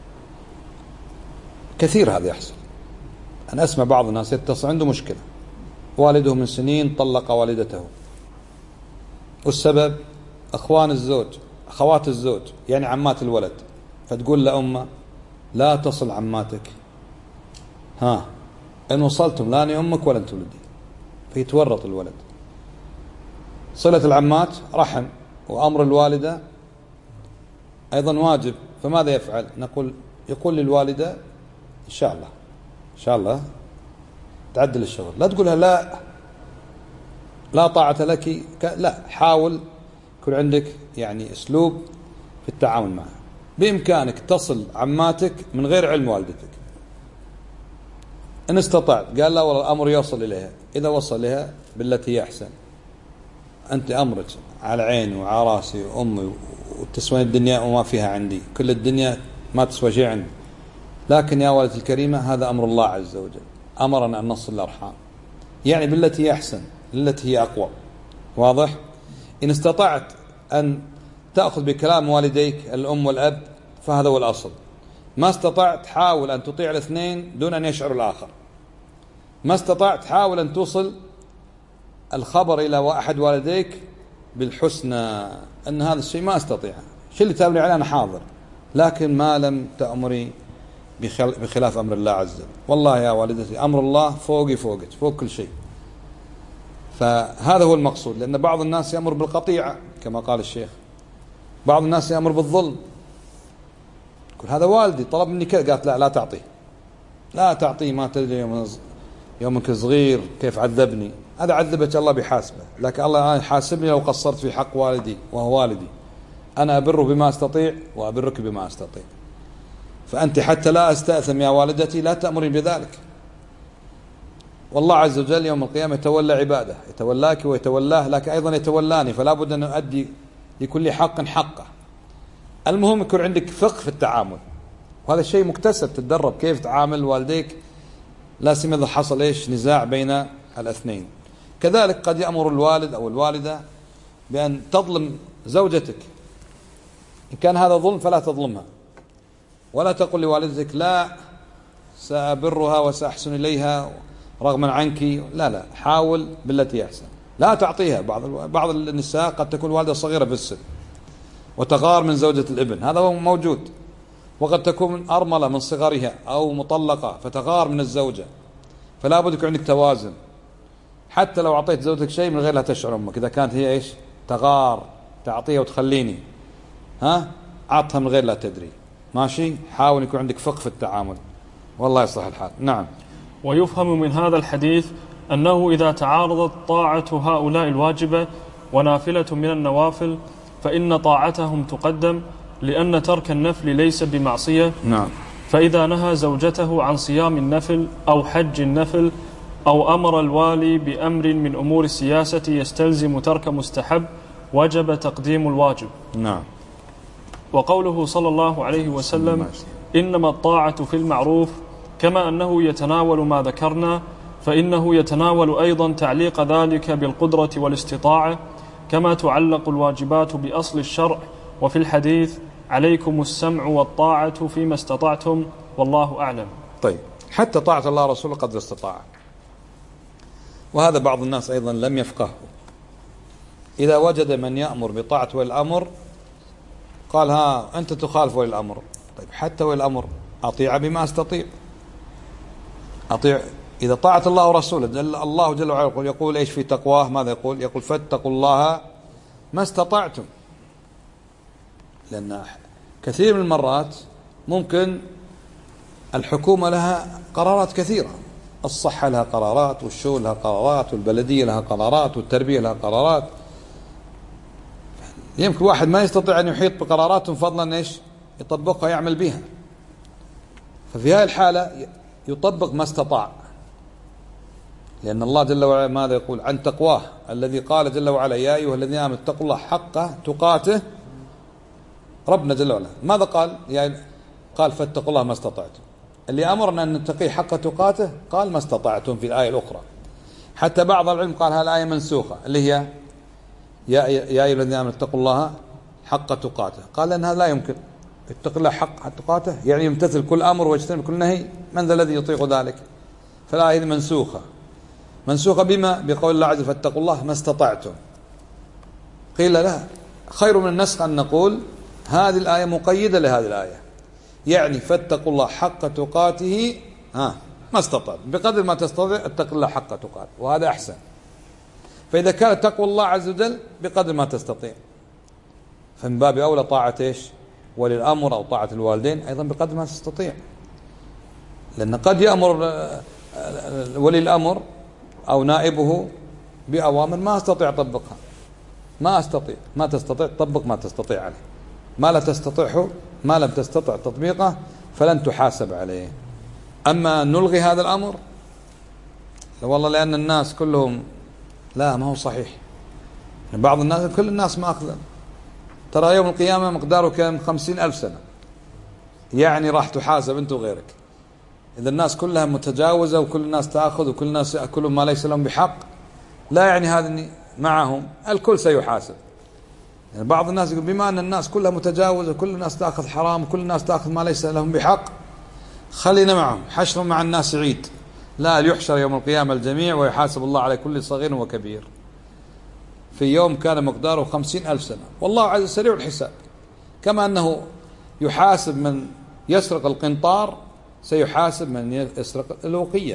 كثير هذا يحصل. أنا أسمع بعض الناس يتصل عنده مشكلة، والده من سنين طلق والدته، والسبب أخوات الزوج يعني عمات الولد، فتقول لأمه لا تصل عماتك، إن وصلتم لا أنا أمك ولا أنت ولدي، فيتورط الولد. صلة العمات رحم، وأمر الوالدة أيضا واجب، فماذا يفعل؟ يقول للوالدة إن شاء الله تعدل الشغل، لا تقولها لا طاعة لك، لا، حاول يكون عندك يعني أسلوب في التعامل معها. بإمكانك تصل عماتك من غير علم والدتك إن استطعت. قال لا والله الأمر يوصل إليها، إذا وصل إليها بالتي هي أحسن. أنت أمرك على عيني وعلى راسي وأمي، وتسوى الدنيا وما فيها عندي، كل الدنيا ما تسوى شيء عندي، لكن يا والدتي الكريمة هذا أمر الله عز وجل، أمرنا أن نصل الأرحام، يعني بالتي هي أحسن، التي هي أقوى. واضح؟ إن استطعت أن تأخذ بكلام والديك الأم والأب فهذا هو الأصل. ما استطعت حاول أن تطيع الاثنين دون أن يشعر الآخر. ما استطعت حاول أن توصل الخبر إلى أحد والديك بالحسنى أن هذا الشيء ما أستطيع، شيء اللي تأمري عليه أنا حاضر، لكن ما لم تأمري بخلاف أمر الله عز وجل. والله يا والدتي أمر الله فوقك فوق كل شيء. فهذا هو المقصود. لأن بعض الناس يأمر بالقطيعة كما قال الشيخ، بعض الناس يأمر بالظلم، يقول هذا والدي طلب مني كذا، قالت لا تعطيه ما تدري يومك صغير كيف عذبني. هذا عذبك الله بحاسبه، لكن الله يحاسبني لو قصرت في حق والدي وهو والدي. أنا أبره بما أستطيع وأبرك بما أستطيع. فأنت حتى لا أستأثم يا والدتي لا تأمري بذلك. والله عز وجل يوم القيامة يتولى عباده، يتولاك ويتولاه، لكن أيضا يتولاني، فلا بد أن أؤدي لكل حق حقه. المهم يكون عندك فقه في التعامل، وهذا الشيء مكتسب، تتدرب كيف تعامل والديك، لا سيما إذا حصل نزاع بين الاثنين. كذلك قد يأمر الوالد أو الوالدة بأن تظلم زوجتك، إن كان هذا ظلم فلا تظلمها، ولا تقل لوالدتك لا سأبرها وسأحسن إليها رغما عنك، لا، حاول بالتي أحسن. لا تعطيها، بعض النساء قد تكون والدة صغيرة في السن وتغار من زوجة الابن، هذا هو موجود، وقد تكون أرملة من صغرها أو مطلقة فتغار من الزوجة، فلا بد يكون عندك توازن. حتى لو أعطيت زوجتك شيء من غير لا تشعر أمك، إذا كانت هي تغار تعطيها وتخليني، أعطها من غير لا تدري، ماشي. حاول يكون عندك فقه في التعامل، والله يصلح الحال. نعم. ويفهم من هذا الحديث أنه إذا تعارضت طاعة هؤلاء الواجبة ونافلة من النوافل فإن طاعتهم تقدم، لأن ترك النفل ليس بمعصية. نعم. فإذا نهى زوجته عن صيام النفل أو حج النفل أو أمر الوالي بأمر من أمور السياسة يستلزم ترك مستحب، وجب تقديم الواجب. نعم. وقوله صلى الله عليه وسلم إنما الطاعة في المعروف، كما أنه يتناول ما ذكرنا فإنه يتناول أيضا تعليق ذلك بالقدرة والاستطاعة، كما تعلق الواجبات بأصل الشرع. وفي الحديث عليكم السمع والطاعة فيما استطعتم، والله أعلم. طيب، حتى طاعة الله ورسوله قدر استطاع، وهذا بعض الناس أيضا لم يفقهه. إذا وجد من يأمر بطاعة ولي الأمر قال أنت تخالف ولي الأمر. طيب، حتى ولي الأمر أطيع بما أستطيع، أطيع. إذا طاعة الله ورسوله الله جل وعلا يقول إيش في تقواه؟ ماذا يقول؟ يقول فاتقوا الله ما استطعتم. لأن كثير من المرات ممكن الحكومة لها قرارات كثيرة، الصحة لها قرارات، والشؤون لها قرارات، والبلدية لها قرارات، والتربية لها قرارات. يمكن واحد ما يستطيع أن يحيط بقراراتهم فضلا يطبقها يعمل بها. ففي هذه الحالة يطبق ما استطاع، لأن الله جل وعلا ماذا يقول عن تقواه؟ الذي قال جل وعلا يا أيها الذين آمنوا اتقوا الله حق تقاته. ربنا جل وعلا ماذا قال؟ قال فاتقوا الله ما استطعتم. اللي أمرنا أن نتقي حق تقاته قال ما استطعتم في الآية الأخرى. حتى بعض العلم قال هذه الآية منسوخة، اللي هي يا أيها الذين آمنوا اتقوا الله حق تقاته. قال لأن هذا لا يمكن، اتق الله حق تقاته يعني يمتثل كل أمر ويجتنب كل نهي، من ذا الذي يطيق ذلك؟ فالآية هذه منسوخة بما؟ بقول الله عز وجل فاتقوا الله ما استطعتم. قيل لا، خير من النسخ أن نقول هذه الآية مقيدة لهذه الآية، يعني فاتقوا الله حق تقاته ما استطعت، بقدر ما تستطيع اتق الله حق تقاته، وهذا أحسن. فإذا كان تقوى الله عز وجل بقدر ما تستطيع، فمن باب أولى طاعة ولي الأمر أو طاعة الوالدين أيضا بقدر ما تستطيع، لأن قد يأمر ولي الأمر أو نائبه بأوامر ما أستطيع أطبقها، ما تستطيع تطبق ما تستطيع عليه، ما لا تستطيعه، ما لم تستطع تطبيقه فلن تحاسب عليه. أما نلغي هذا الأمر والله لأن الناس كلهم، لا، ما هو صحيح. بعض الناس، كل الناس ما أخذ، ترى يوم القيامة مقداره كم؟ 50,000 سنة، يعني راح تحاسب أنت وغيرك. إذا الناس كلها متجاوزة وكل الناس تأخذ وكل الناس يأكلون ما ليس لهم بحق، لا يعني هذا معهم الكل سيحاسب. يعني بعض الناس يقول بما أن الناس كلها متجاوزة وكل الناس تأخذ حرام وكل الناس تأخذ ما ليس لهم بحق، خلينا معهم، حشر مع الناس عيد. لا، ليحشر يوم القيامة الجميع ويحاسب الله على كل صغير وكبير في يوم كان مقداره 50,000 سنة، والله عز وجل سريع الحساب. كما أنه يحاسب من يسرق القنطار سيحاسب من يسرق الأوقية،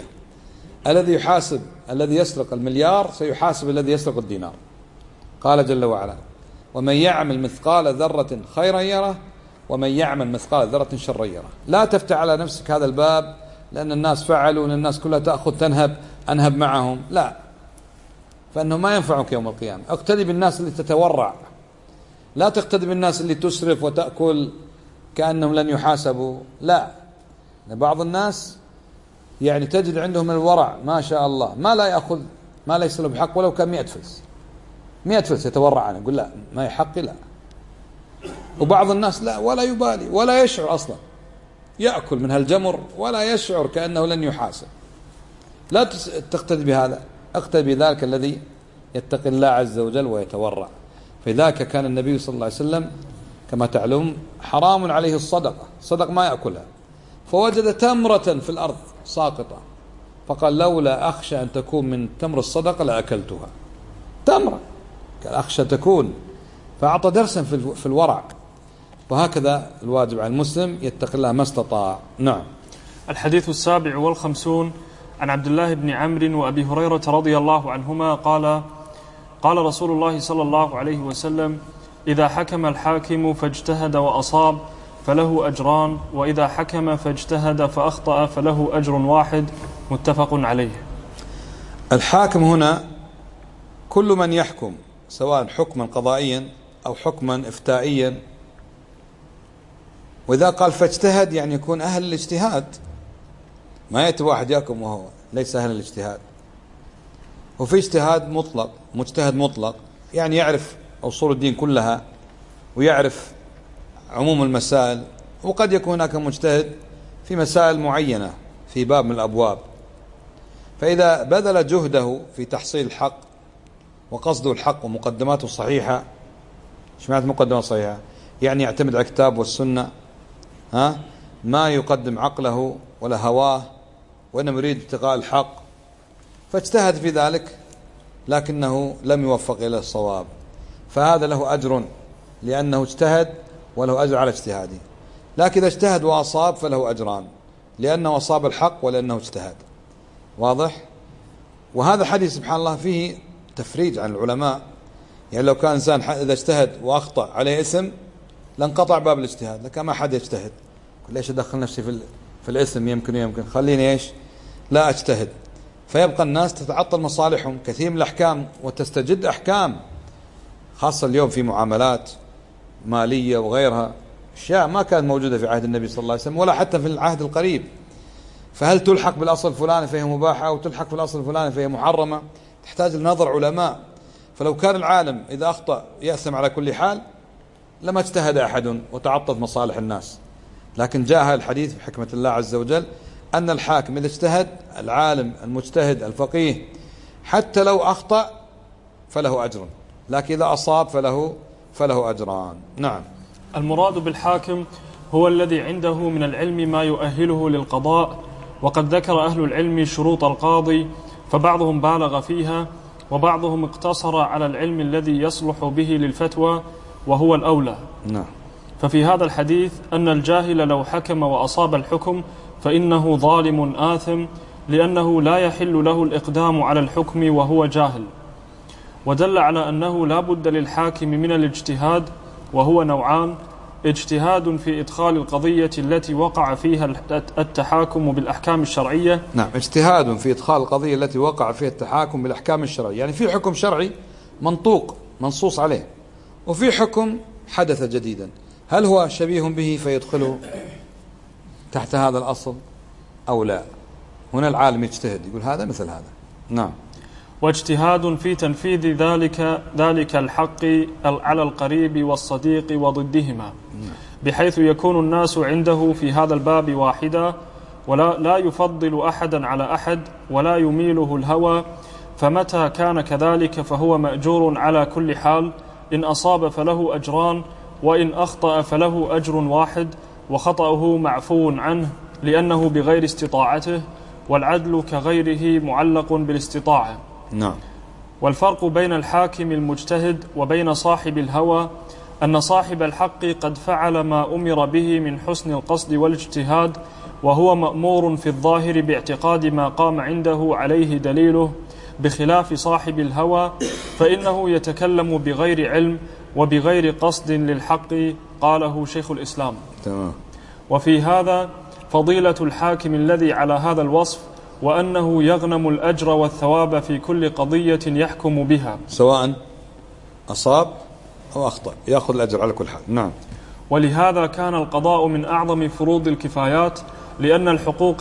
الذي يسرق المليار سيحاسب الذي يسرق الدينار. قال جل وعلا ومن يعمل مثقال ذرة خيرا يره ومن يعمل مثقال ذرة شرا يره. لا تفتح على نفسك هذا الباب لأن الناس فعلوا، وأن الناس كلها تأخذ تنهب، أنهب معهم، لا، فإنه ما ينفعك يوم القيامة. اقتدي بالناس اللي تتورع، لا تقتدي بالناس اللي تسرف وتأكل كأنهم لن يحاسبوا، لا. بعض الناس يعني تجد عندهم الورع ما شاء الله، ما لا يأخذ ما ليس له بحق ولو كان 100 فلس، 100 فلس يتورع عنه، يقول لا ما يحق، لا. وبعض الناس لا، ولا يبالي ولا يشعر أصلا، يأكل من هالجمر ولا يشعر كأنه لن يحاسب. لا تقتدي بهذا، اقتدي بذلك الذي يتقي الله عز وجل ويتورع. فذاك كان النبي صلى الله عليه وسلم كما تعلم حرام عليه الصدقة، صدق ما يأكلها، فوجد تمرة في الأرض ساقطة فقال لولا أخشى أن تكون من تمر الصدقة لأكلتها. تمرة قال أخشى تكون، فأعطى درسا في الورع. وهكذا الواجب على المسلم يتقي الله ما استطاع. نعم. الحديث 57 عن عبد الله بن عمرو وأبي هريرة رضي الله عنهما قال رسول الله صلى الله عليه وسلم: إذا حكم الحاكم فاجتهد وأصاب فله أجران، وإذا حكم فاجتهد فأخطأ فله أجر واحد، متفق عليه. الحاكم هنا كل من يحكم سواء حكما قضائيا أو حكما إفتائيا، وإذا قال فاجتهد يعني يكون أهل الاجتهاد، ما يأتي واحد يحكم وهو ليس أهل الاجتهاد. وفي اجتهاد مطلق، مجتهد مطلق يعني يعرف أصول الدين كلها ويعرف عموم المسائل، وقد يكون هناك مجتهد في مسائل معينة في باب من الأبواب، فإذا بذل جهده في تحصيل الحق وقصده الحق ومقدماته صحيحة. ايش معنى مقدمة صحيحة؟ يعني يعتمد على الكتاب والسنة، ما يقدم عقله ولا هواه، وإنما يريد ابتغاء الحق، فاجتهد في ذلك لكنه لم يوفق إلى الصواب، فهذا له أجر لأنه اجتهد وله أجر على اجتهاده. لكن إذا اجتهد وأصاب فله أجران، لأنه أصاب الحق ولأنه اجتهد. واضح؟ وهذا حديث سبحان الله فيه تفريج عن العلماء. يعني لو كان إنسان إذا اجتهد وأخطأ عليه اسم لانقطع باب الاجتهاد، لكن ما حد يجتهد، ليش أدخل نفسي في الاسم؟ يمكن خليني إيش لا أجتهد، فيبقى الناس تتعطل مصالحهم كثير من الأحكام وتستجد أحكام، خاصة اليوم في معاملات مالية وغيرها، أشياء ما كانت موجودة في عهد النبي صلى الله عليه وسلم ولا حتى في العهد القريب. فهل تلحق بالأصل الفلاني فهي مباحة أو تلحق بالأصل الفلاني فهي محرمة؟ تحتاج لنظر علماء. فلو كان العالم إذا أخطأ يأثم على كل حال لما اجتهد أحد وتعطت مصالح الناس. لكن جاء الحديث بحكمة الله عز وجل أن الحاكم إذا اجتهد، العالم المجتهد الفقيه، حتى لو أخطأ فله أجر، لكن إذا أصاب فله أجران. نعم. المراد بالحاكم هو الذي عنده من العلم ما يؤهله للقضاء، وقد ذكر أهل العلم شروط القاضي، فبعضهم بالغ فيها وبعضهم اقتصر على العلم الذي يصلح به للفتوى وهو الأولى. نعم. ففي هذا الحديث أن الجاهل لو حكم وأصاب الحكم فإنه ظالم آثم، لأنه لا يحل له الإقدام على الحكم وهو جاهل. ودل على أنه لا بد للحاكم من الاجتهاد، وهو نوعان: اجتهاد في إدخال القضية التي وقع فيها التحاكم بالأحكام الشرعية. نعم، اجتهاد في إدخال القضية التي وقع فيها التحاكم بالأحكام الشرعية، يعني في حكم شرعي منطوق منصوص عليه، وفي حكم حدث جديدا، هل هو شبيه به فيدخله تحت هذا الأصل أو لا؟ هنا العالم يجتهد يقول هذا مثل هذا. نعم. واجتهاد في تنفيذ ذلك الحق على القريب والصديق وضدهما، بحيث يكون الناس عنده في هذا الباب واحدا، ولا لا يفضل أحدا على أحد ولا يميله الهوى، فمتى كان كذلك فهو مأجور على كل حال، إن أصاب فله أجران، وإن أخطأ فله أجر واحد، وخطأه معفو عنه لأنه بغير استطاعته، والعدل كغيره معلق بالاستطاعة. نعم. والفرق بين الحاكم المجتهد وبين صاحب الهوى أن صاحب الحق قد فعل ما أمر به من حسن القصد والاجتهاد، وهو مأمور في الظاهر باعتقاد ما قام عنده عليه دليله، بخلاف صاحب الهوى فإنه يتكلم بغير علم وبغير قصد للحق، قاله شيخ الإسلام. تمام. وفي هذا فضيلة الحاكم الذي على هذا الوصف، وأنه يغنم الأجر والثواب في كل قضية يحكم بها، سواء أصاب أو أخطأ يأخذ الأجر على كل حال. نعم. ولهذا كان القضاء من أعظم فروض الكفايات، لأن الحقوق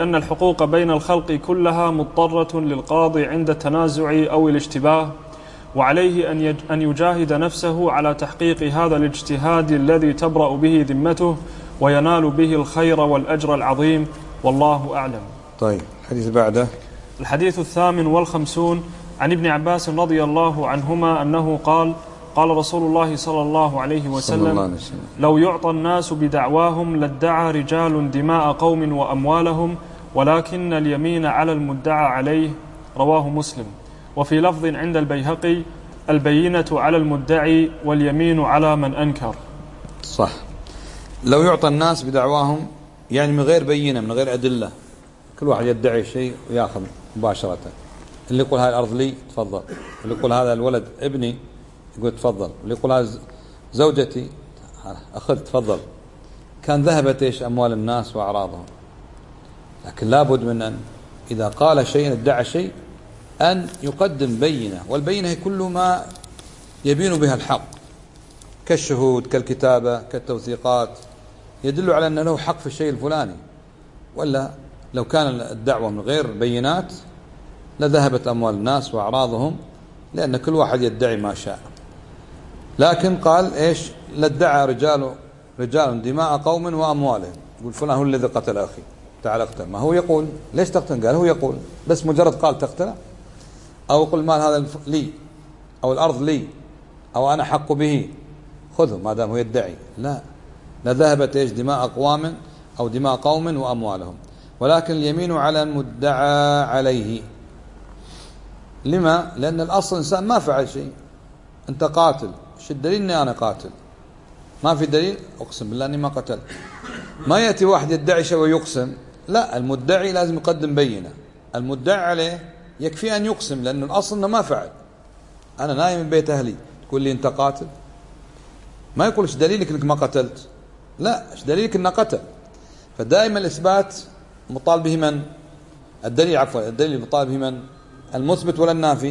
بين الخلق كلها مضطرة للقاضي عند التنازع أو الاشتباه، وعليه أن يجاهد نفسه على تحقيق هذا الاجتهاد الذي تبرأ به ذمته وينال به الخير والأجر العظيم، والله أعلم. طيب، الحديث بعده. الحديث 58 عن ابن عباس رضي الله عنهما أنه قال: قال رسول الله صلى الله عليه وسلم: لو يعطى الناس بدعواهم لادعى رجال دماء قوم وأموالهم، ولكن اليمين على المدعى عليه. رواه مسلم. وفي لفظ عند البيهقي: البينة على المدعي واليمين على من أنكر. صح. لو يعطى الناس بدعواهم يعني من غير بينة، من غير أدلة، كل واحد يدعي شيء ويأخذ مباشرة. اللي يقول هاي الأرض لي تفضل، اللي يقول هذا الولد ابني يقول تفضل، اللي يقول هذا زوجتي أخذ تفضل. كان ذهبت إيش أموال الناس وأعراضهم. لكن لابد من أن إذا قال شيء ادعى شيء أن يقدم بينة، والبينة هي كل ما يبين بها الحق، كالشهود، كالكتابة، كالتوثيقات، يدل على أن له حق في الشيء الفلاني. ولا لو كان الدعوة من غير بينات لذهبت أموال الناس وأعراضهم، لأن كل واحد يدعي ما شاء. لكن قال إيش؟ لادعى رجال دماء قوم وأموالهم. يقول فلان هو الذي قتل أخي، تعال اقتل. ما هو يقول ليش تقتل؟ قال هو يقول، بس مجرد قال تقتله، أو يقول المال هذا لي، أو الأرض لي، أو أنا حق به خذه، ما دام هو يدعي. لا، لذهبت إيش؟ دماء أقوام أو دماء قوم وأموالهم، ولكن اليمين على المدعى عليه. لما؟ لأن الأصل الإنسان ما فعل شيء. أنت قاتل، شو الدليل أني أنا قاتل؟ ما في دليل، أقسم بالله أني ما قتل. ما يأتي واحد يدعي شيء ويقسم، لا، المدعي لازم يقدم بينة. المدعي عليه يكفي أن يقسم، لأن الأصل أنه ما فعل. أنا نايم من بيت أهلي تقول لي أنت قاتل؟ ما يقول إيش دليلك أنك ما قتلت؟ لا، إيش دليلك أنه قتل؟ فدائما الإثبات مطالب به من؟ الدليل، عفوا، الدليل مطالب به من؟ المثبت ولا النافي؟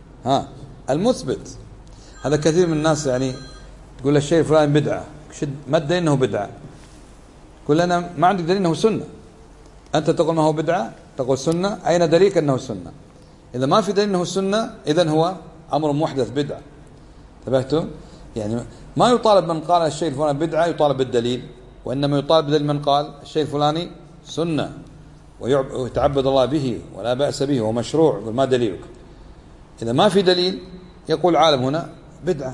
المثبت. هذا كثير من الناس يعني تقول الشيء الفلاني بدعة، ما الدليل أنه بدعة؟ يقول أنا ما عندي دليل أنه سنة. أنت تقول ما هو بدعة، تقول سنة، أين دليلك أنه سنة؟ إذا ما في دليل أنه سنة إذن هو أمر محدث بدعة. انتبهتم؟ يعني ما يطالب من قال الشيء الفلاني بدعة يطالب بالدليل، وإنما يطالب بدليل من قال الشيء الفلاني سنة ويتعبد الله به ولا بأس به ومشروع. يقول ما دليلك؟ إذا ما في دليل يقول عالم هنا بدعة.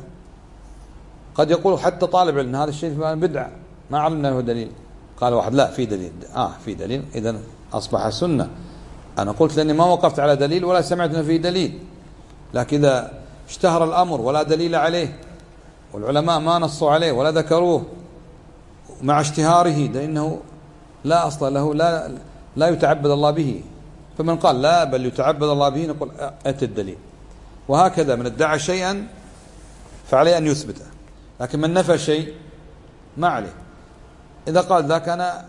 قد يقول حتى طالب علم هذا الشيء الفلاني بدعة، ما علمنا له دليل. قال واحد لا في دليل، في دليل، إذن أصبح سنة. أنا قلت لأني ما وقفت على دليل ولا سمعت أنه فيه دليل. لكن إذا اشتهر الأمر ولا دليل عليه والعلماء ما نصوا عليه ولا ذكروه مع اشتهاره، لأنه لا أصل له، لا يتعبد الله به. فمن قال لا بل يتعبد الله به نقول أتى الدليل. وهكذا من ادعى شيئا فعليه أن يثبته، لكن من نفى شيء ما عليه. إذا قال ذاك أنا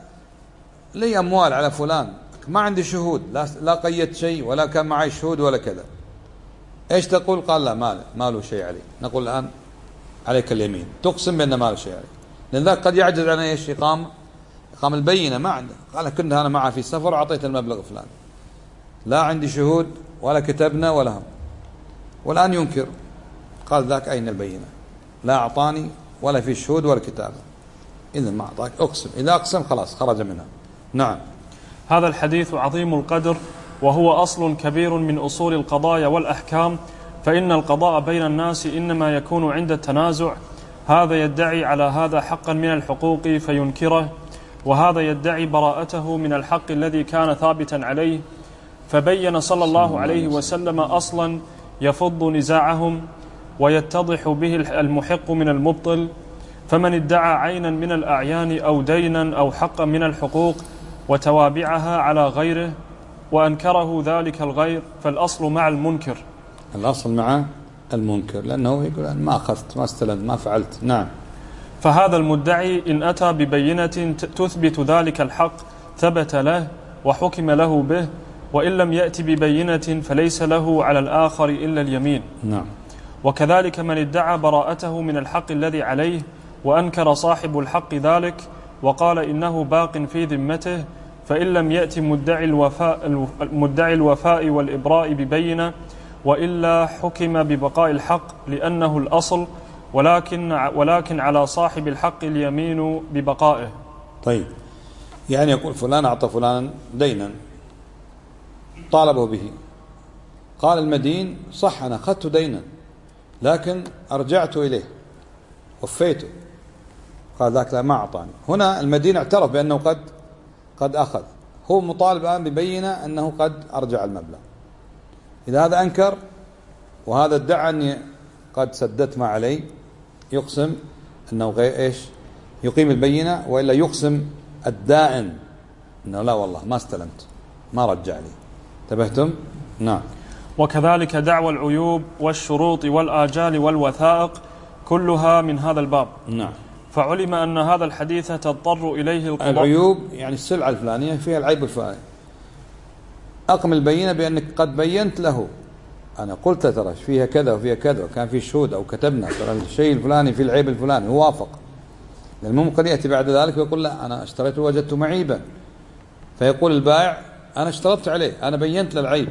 لي أموال على فلان، ما عندي شهود، لا قيدت شيء ولا كان معي شهود ولا كذا، إيش تقول؟ قال لا ما له شيء عليه. نقول الآن عليك اليمين، تقسم بأن ما له شيء عليه، لأن ذاك قد يعجز عن إيش؟ إقام البينة، ما عنده. قال كنت أنا معه في سفر وأعطيت المبلغ فلان، لا عندي شهود ولا كتبنا ولا هم، والآن ينكر. قال ذاك أين البينة؟ لا أعطاني ولا في شهود ولا كتابة. إذا ما أعطاك أقسم، إذا أقسم خلاص خرج منها. نعم. هذا الحديث عظيم القدر، وهو أصل كبير من أصول القضايا والأحكام، فإن القضاء بين الناس إنما يكون عند التنازع. هذا يدعي على هذا حقا من الحقوق فينكره، وهذا يدعي براءته من الحق الذي كان ثابتا عليه، فبين صلى الله عليه وسلم أصلا يفض نزاعهم ويتضح به المحق من المبطل. فمن ادعى عينا من الأعيان أو دينا أو حقا من الحقوق وتوابعها على غيره وأنكره ذلك الغير، فالأصل مع المنكر. الأصل مع المنكر، لأنه يقول أنا ما أخذت، ما استلمت، ما فعلت. نعم. فهذا المدعي إن أتى ببينة تثبت ذلك الحق ثبت له وحكم له به، وإن لم يأتي ببينة فليس له على الآخر إلا اليمين. نعم. وكذلك من ادعى براءته من الحق الذي عليه وأنكر صاحب الحق ذلك وقال إنه باق في ذمته، فإن لم يأتي مدعي الوفاء والإبراء ببينة وإلا حكم ببقاء الحق لأنه الأصل، ولكن على صاحب الحق اليمين ببقائه. طيب، يعني يقول فلان أعطى فلان دينا طالبه به، قال المدين صح أنا أخذت دينا لكن أرجعت إليه وفيته، قال ذاك لا ما أعطاني. هنا المدين اعترف بأنه قد أخذ، هو مطالب الآن ببينة أنه قد أرجع المبلغ. إذا هذا أنكر وهذا ادعى أني قد سددت ما علي، يقسم أنه إيش؟ يقيم البينة، وإلا يقسم الدائن أنه لا والله ما استلمت ما رجع لي. انتبهتم؟ نعم. وكذلك دعوى العيوب والشروط والآجال والوثائق كلها من هذا الباب. نعم. فعلم أن هذا الحديث تضطر إليه القضاء. العيوب يعني السلعة الفلانية فيها العيب الفلاني، أقم البينة بأنك قد بينت له، أنا قلت ترى فيها كذا وفيها كذا وكان في شهود أو كتبنا ترى الشيء الفلاني في العيب الفلاني، هو وافق. لأنه قد يأتي بعد ذلك ويقول لا أنا اشتريته وجدته معيبا، فيقول البائع أنا اشترطت عليه، أنا بينت للعيب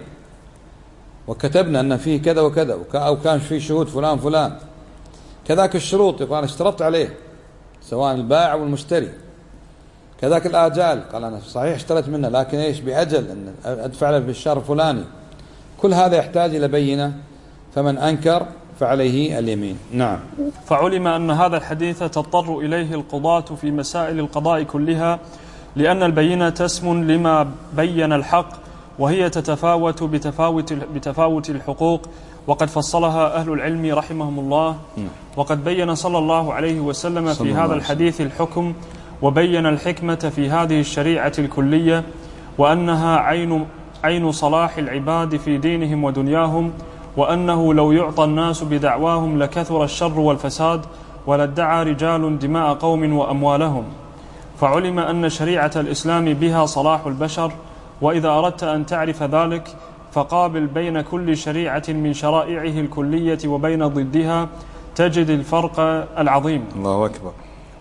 وكتبنا أن فيه كذا وكذا أو كان فيه شهود فلان. كذاك الشروط يقول أنا اشترطت عليه سواء البائع والمشتري. كذاك الآجال قال أنا صحيح اشتريت منه لكن إيش بأجل أن أدفع له في الشهر الفلاني. كل هذا يحتاج إلى بينة، فمن أنكر فعليه اليمين. نعم. فعلم أن هذا الحديث تضطر إليه القضاة في مسائل القضاء كلها، لأن البينة اسم لما بين الحق، وهي تتفاوت بتفاوت الحقوق، وقد فصلها أهل العلم رحمهم الله. وقد بين صلى الله عليه وسلم في هذا الحديث الحكم، وبين الحكمة في هذه الشريعة الكلية، وأنها عين صلاح العباد في دينهم ودنياهم، وأنه لو يعطى الناس بدعواهم لكثر الشر والفساد، ولادعى رجال دماء قوم وأموالهم. فعلم أن شريعة الإسلام بها صلاح البشر، وإذا أردت أن تعرف ذلك فقابل بين كل شريعة من شرائعه الكلية وبين ضدها، تجد الفرق العظيم. الله أكبر.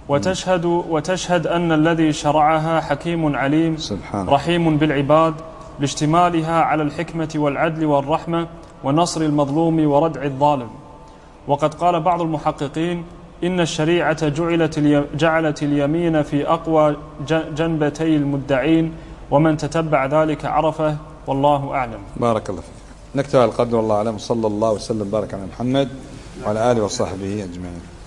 وتشهد أن الذي شرعها حكيم عليم سبحانه رحيم بالعباد، لاشتمالها على الحكمة والعدل والرحمة ونصر المظلوم وردع الظالم. وقد قال بعض المحققين إن الشريعة جعلت اليمين في أقوى جنبتي المدعين، ومن تتبع ذلك عرفه، والله أعلم. بارك الله فيك. نكتفي القدر والله أعلم. صلى الله وسلم بارك على محمد وعلى آله وصحبه أجمعين.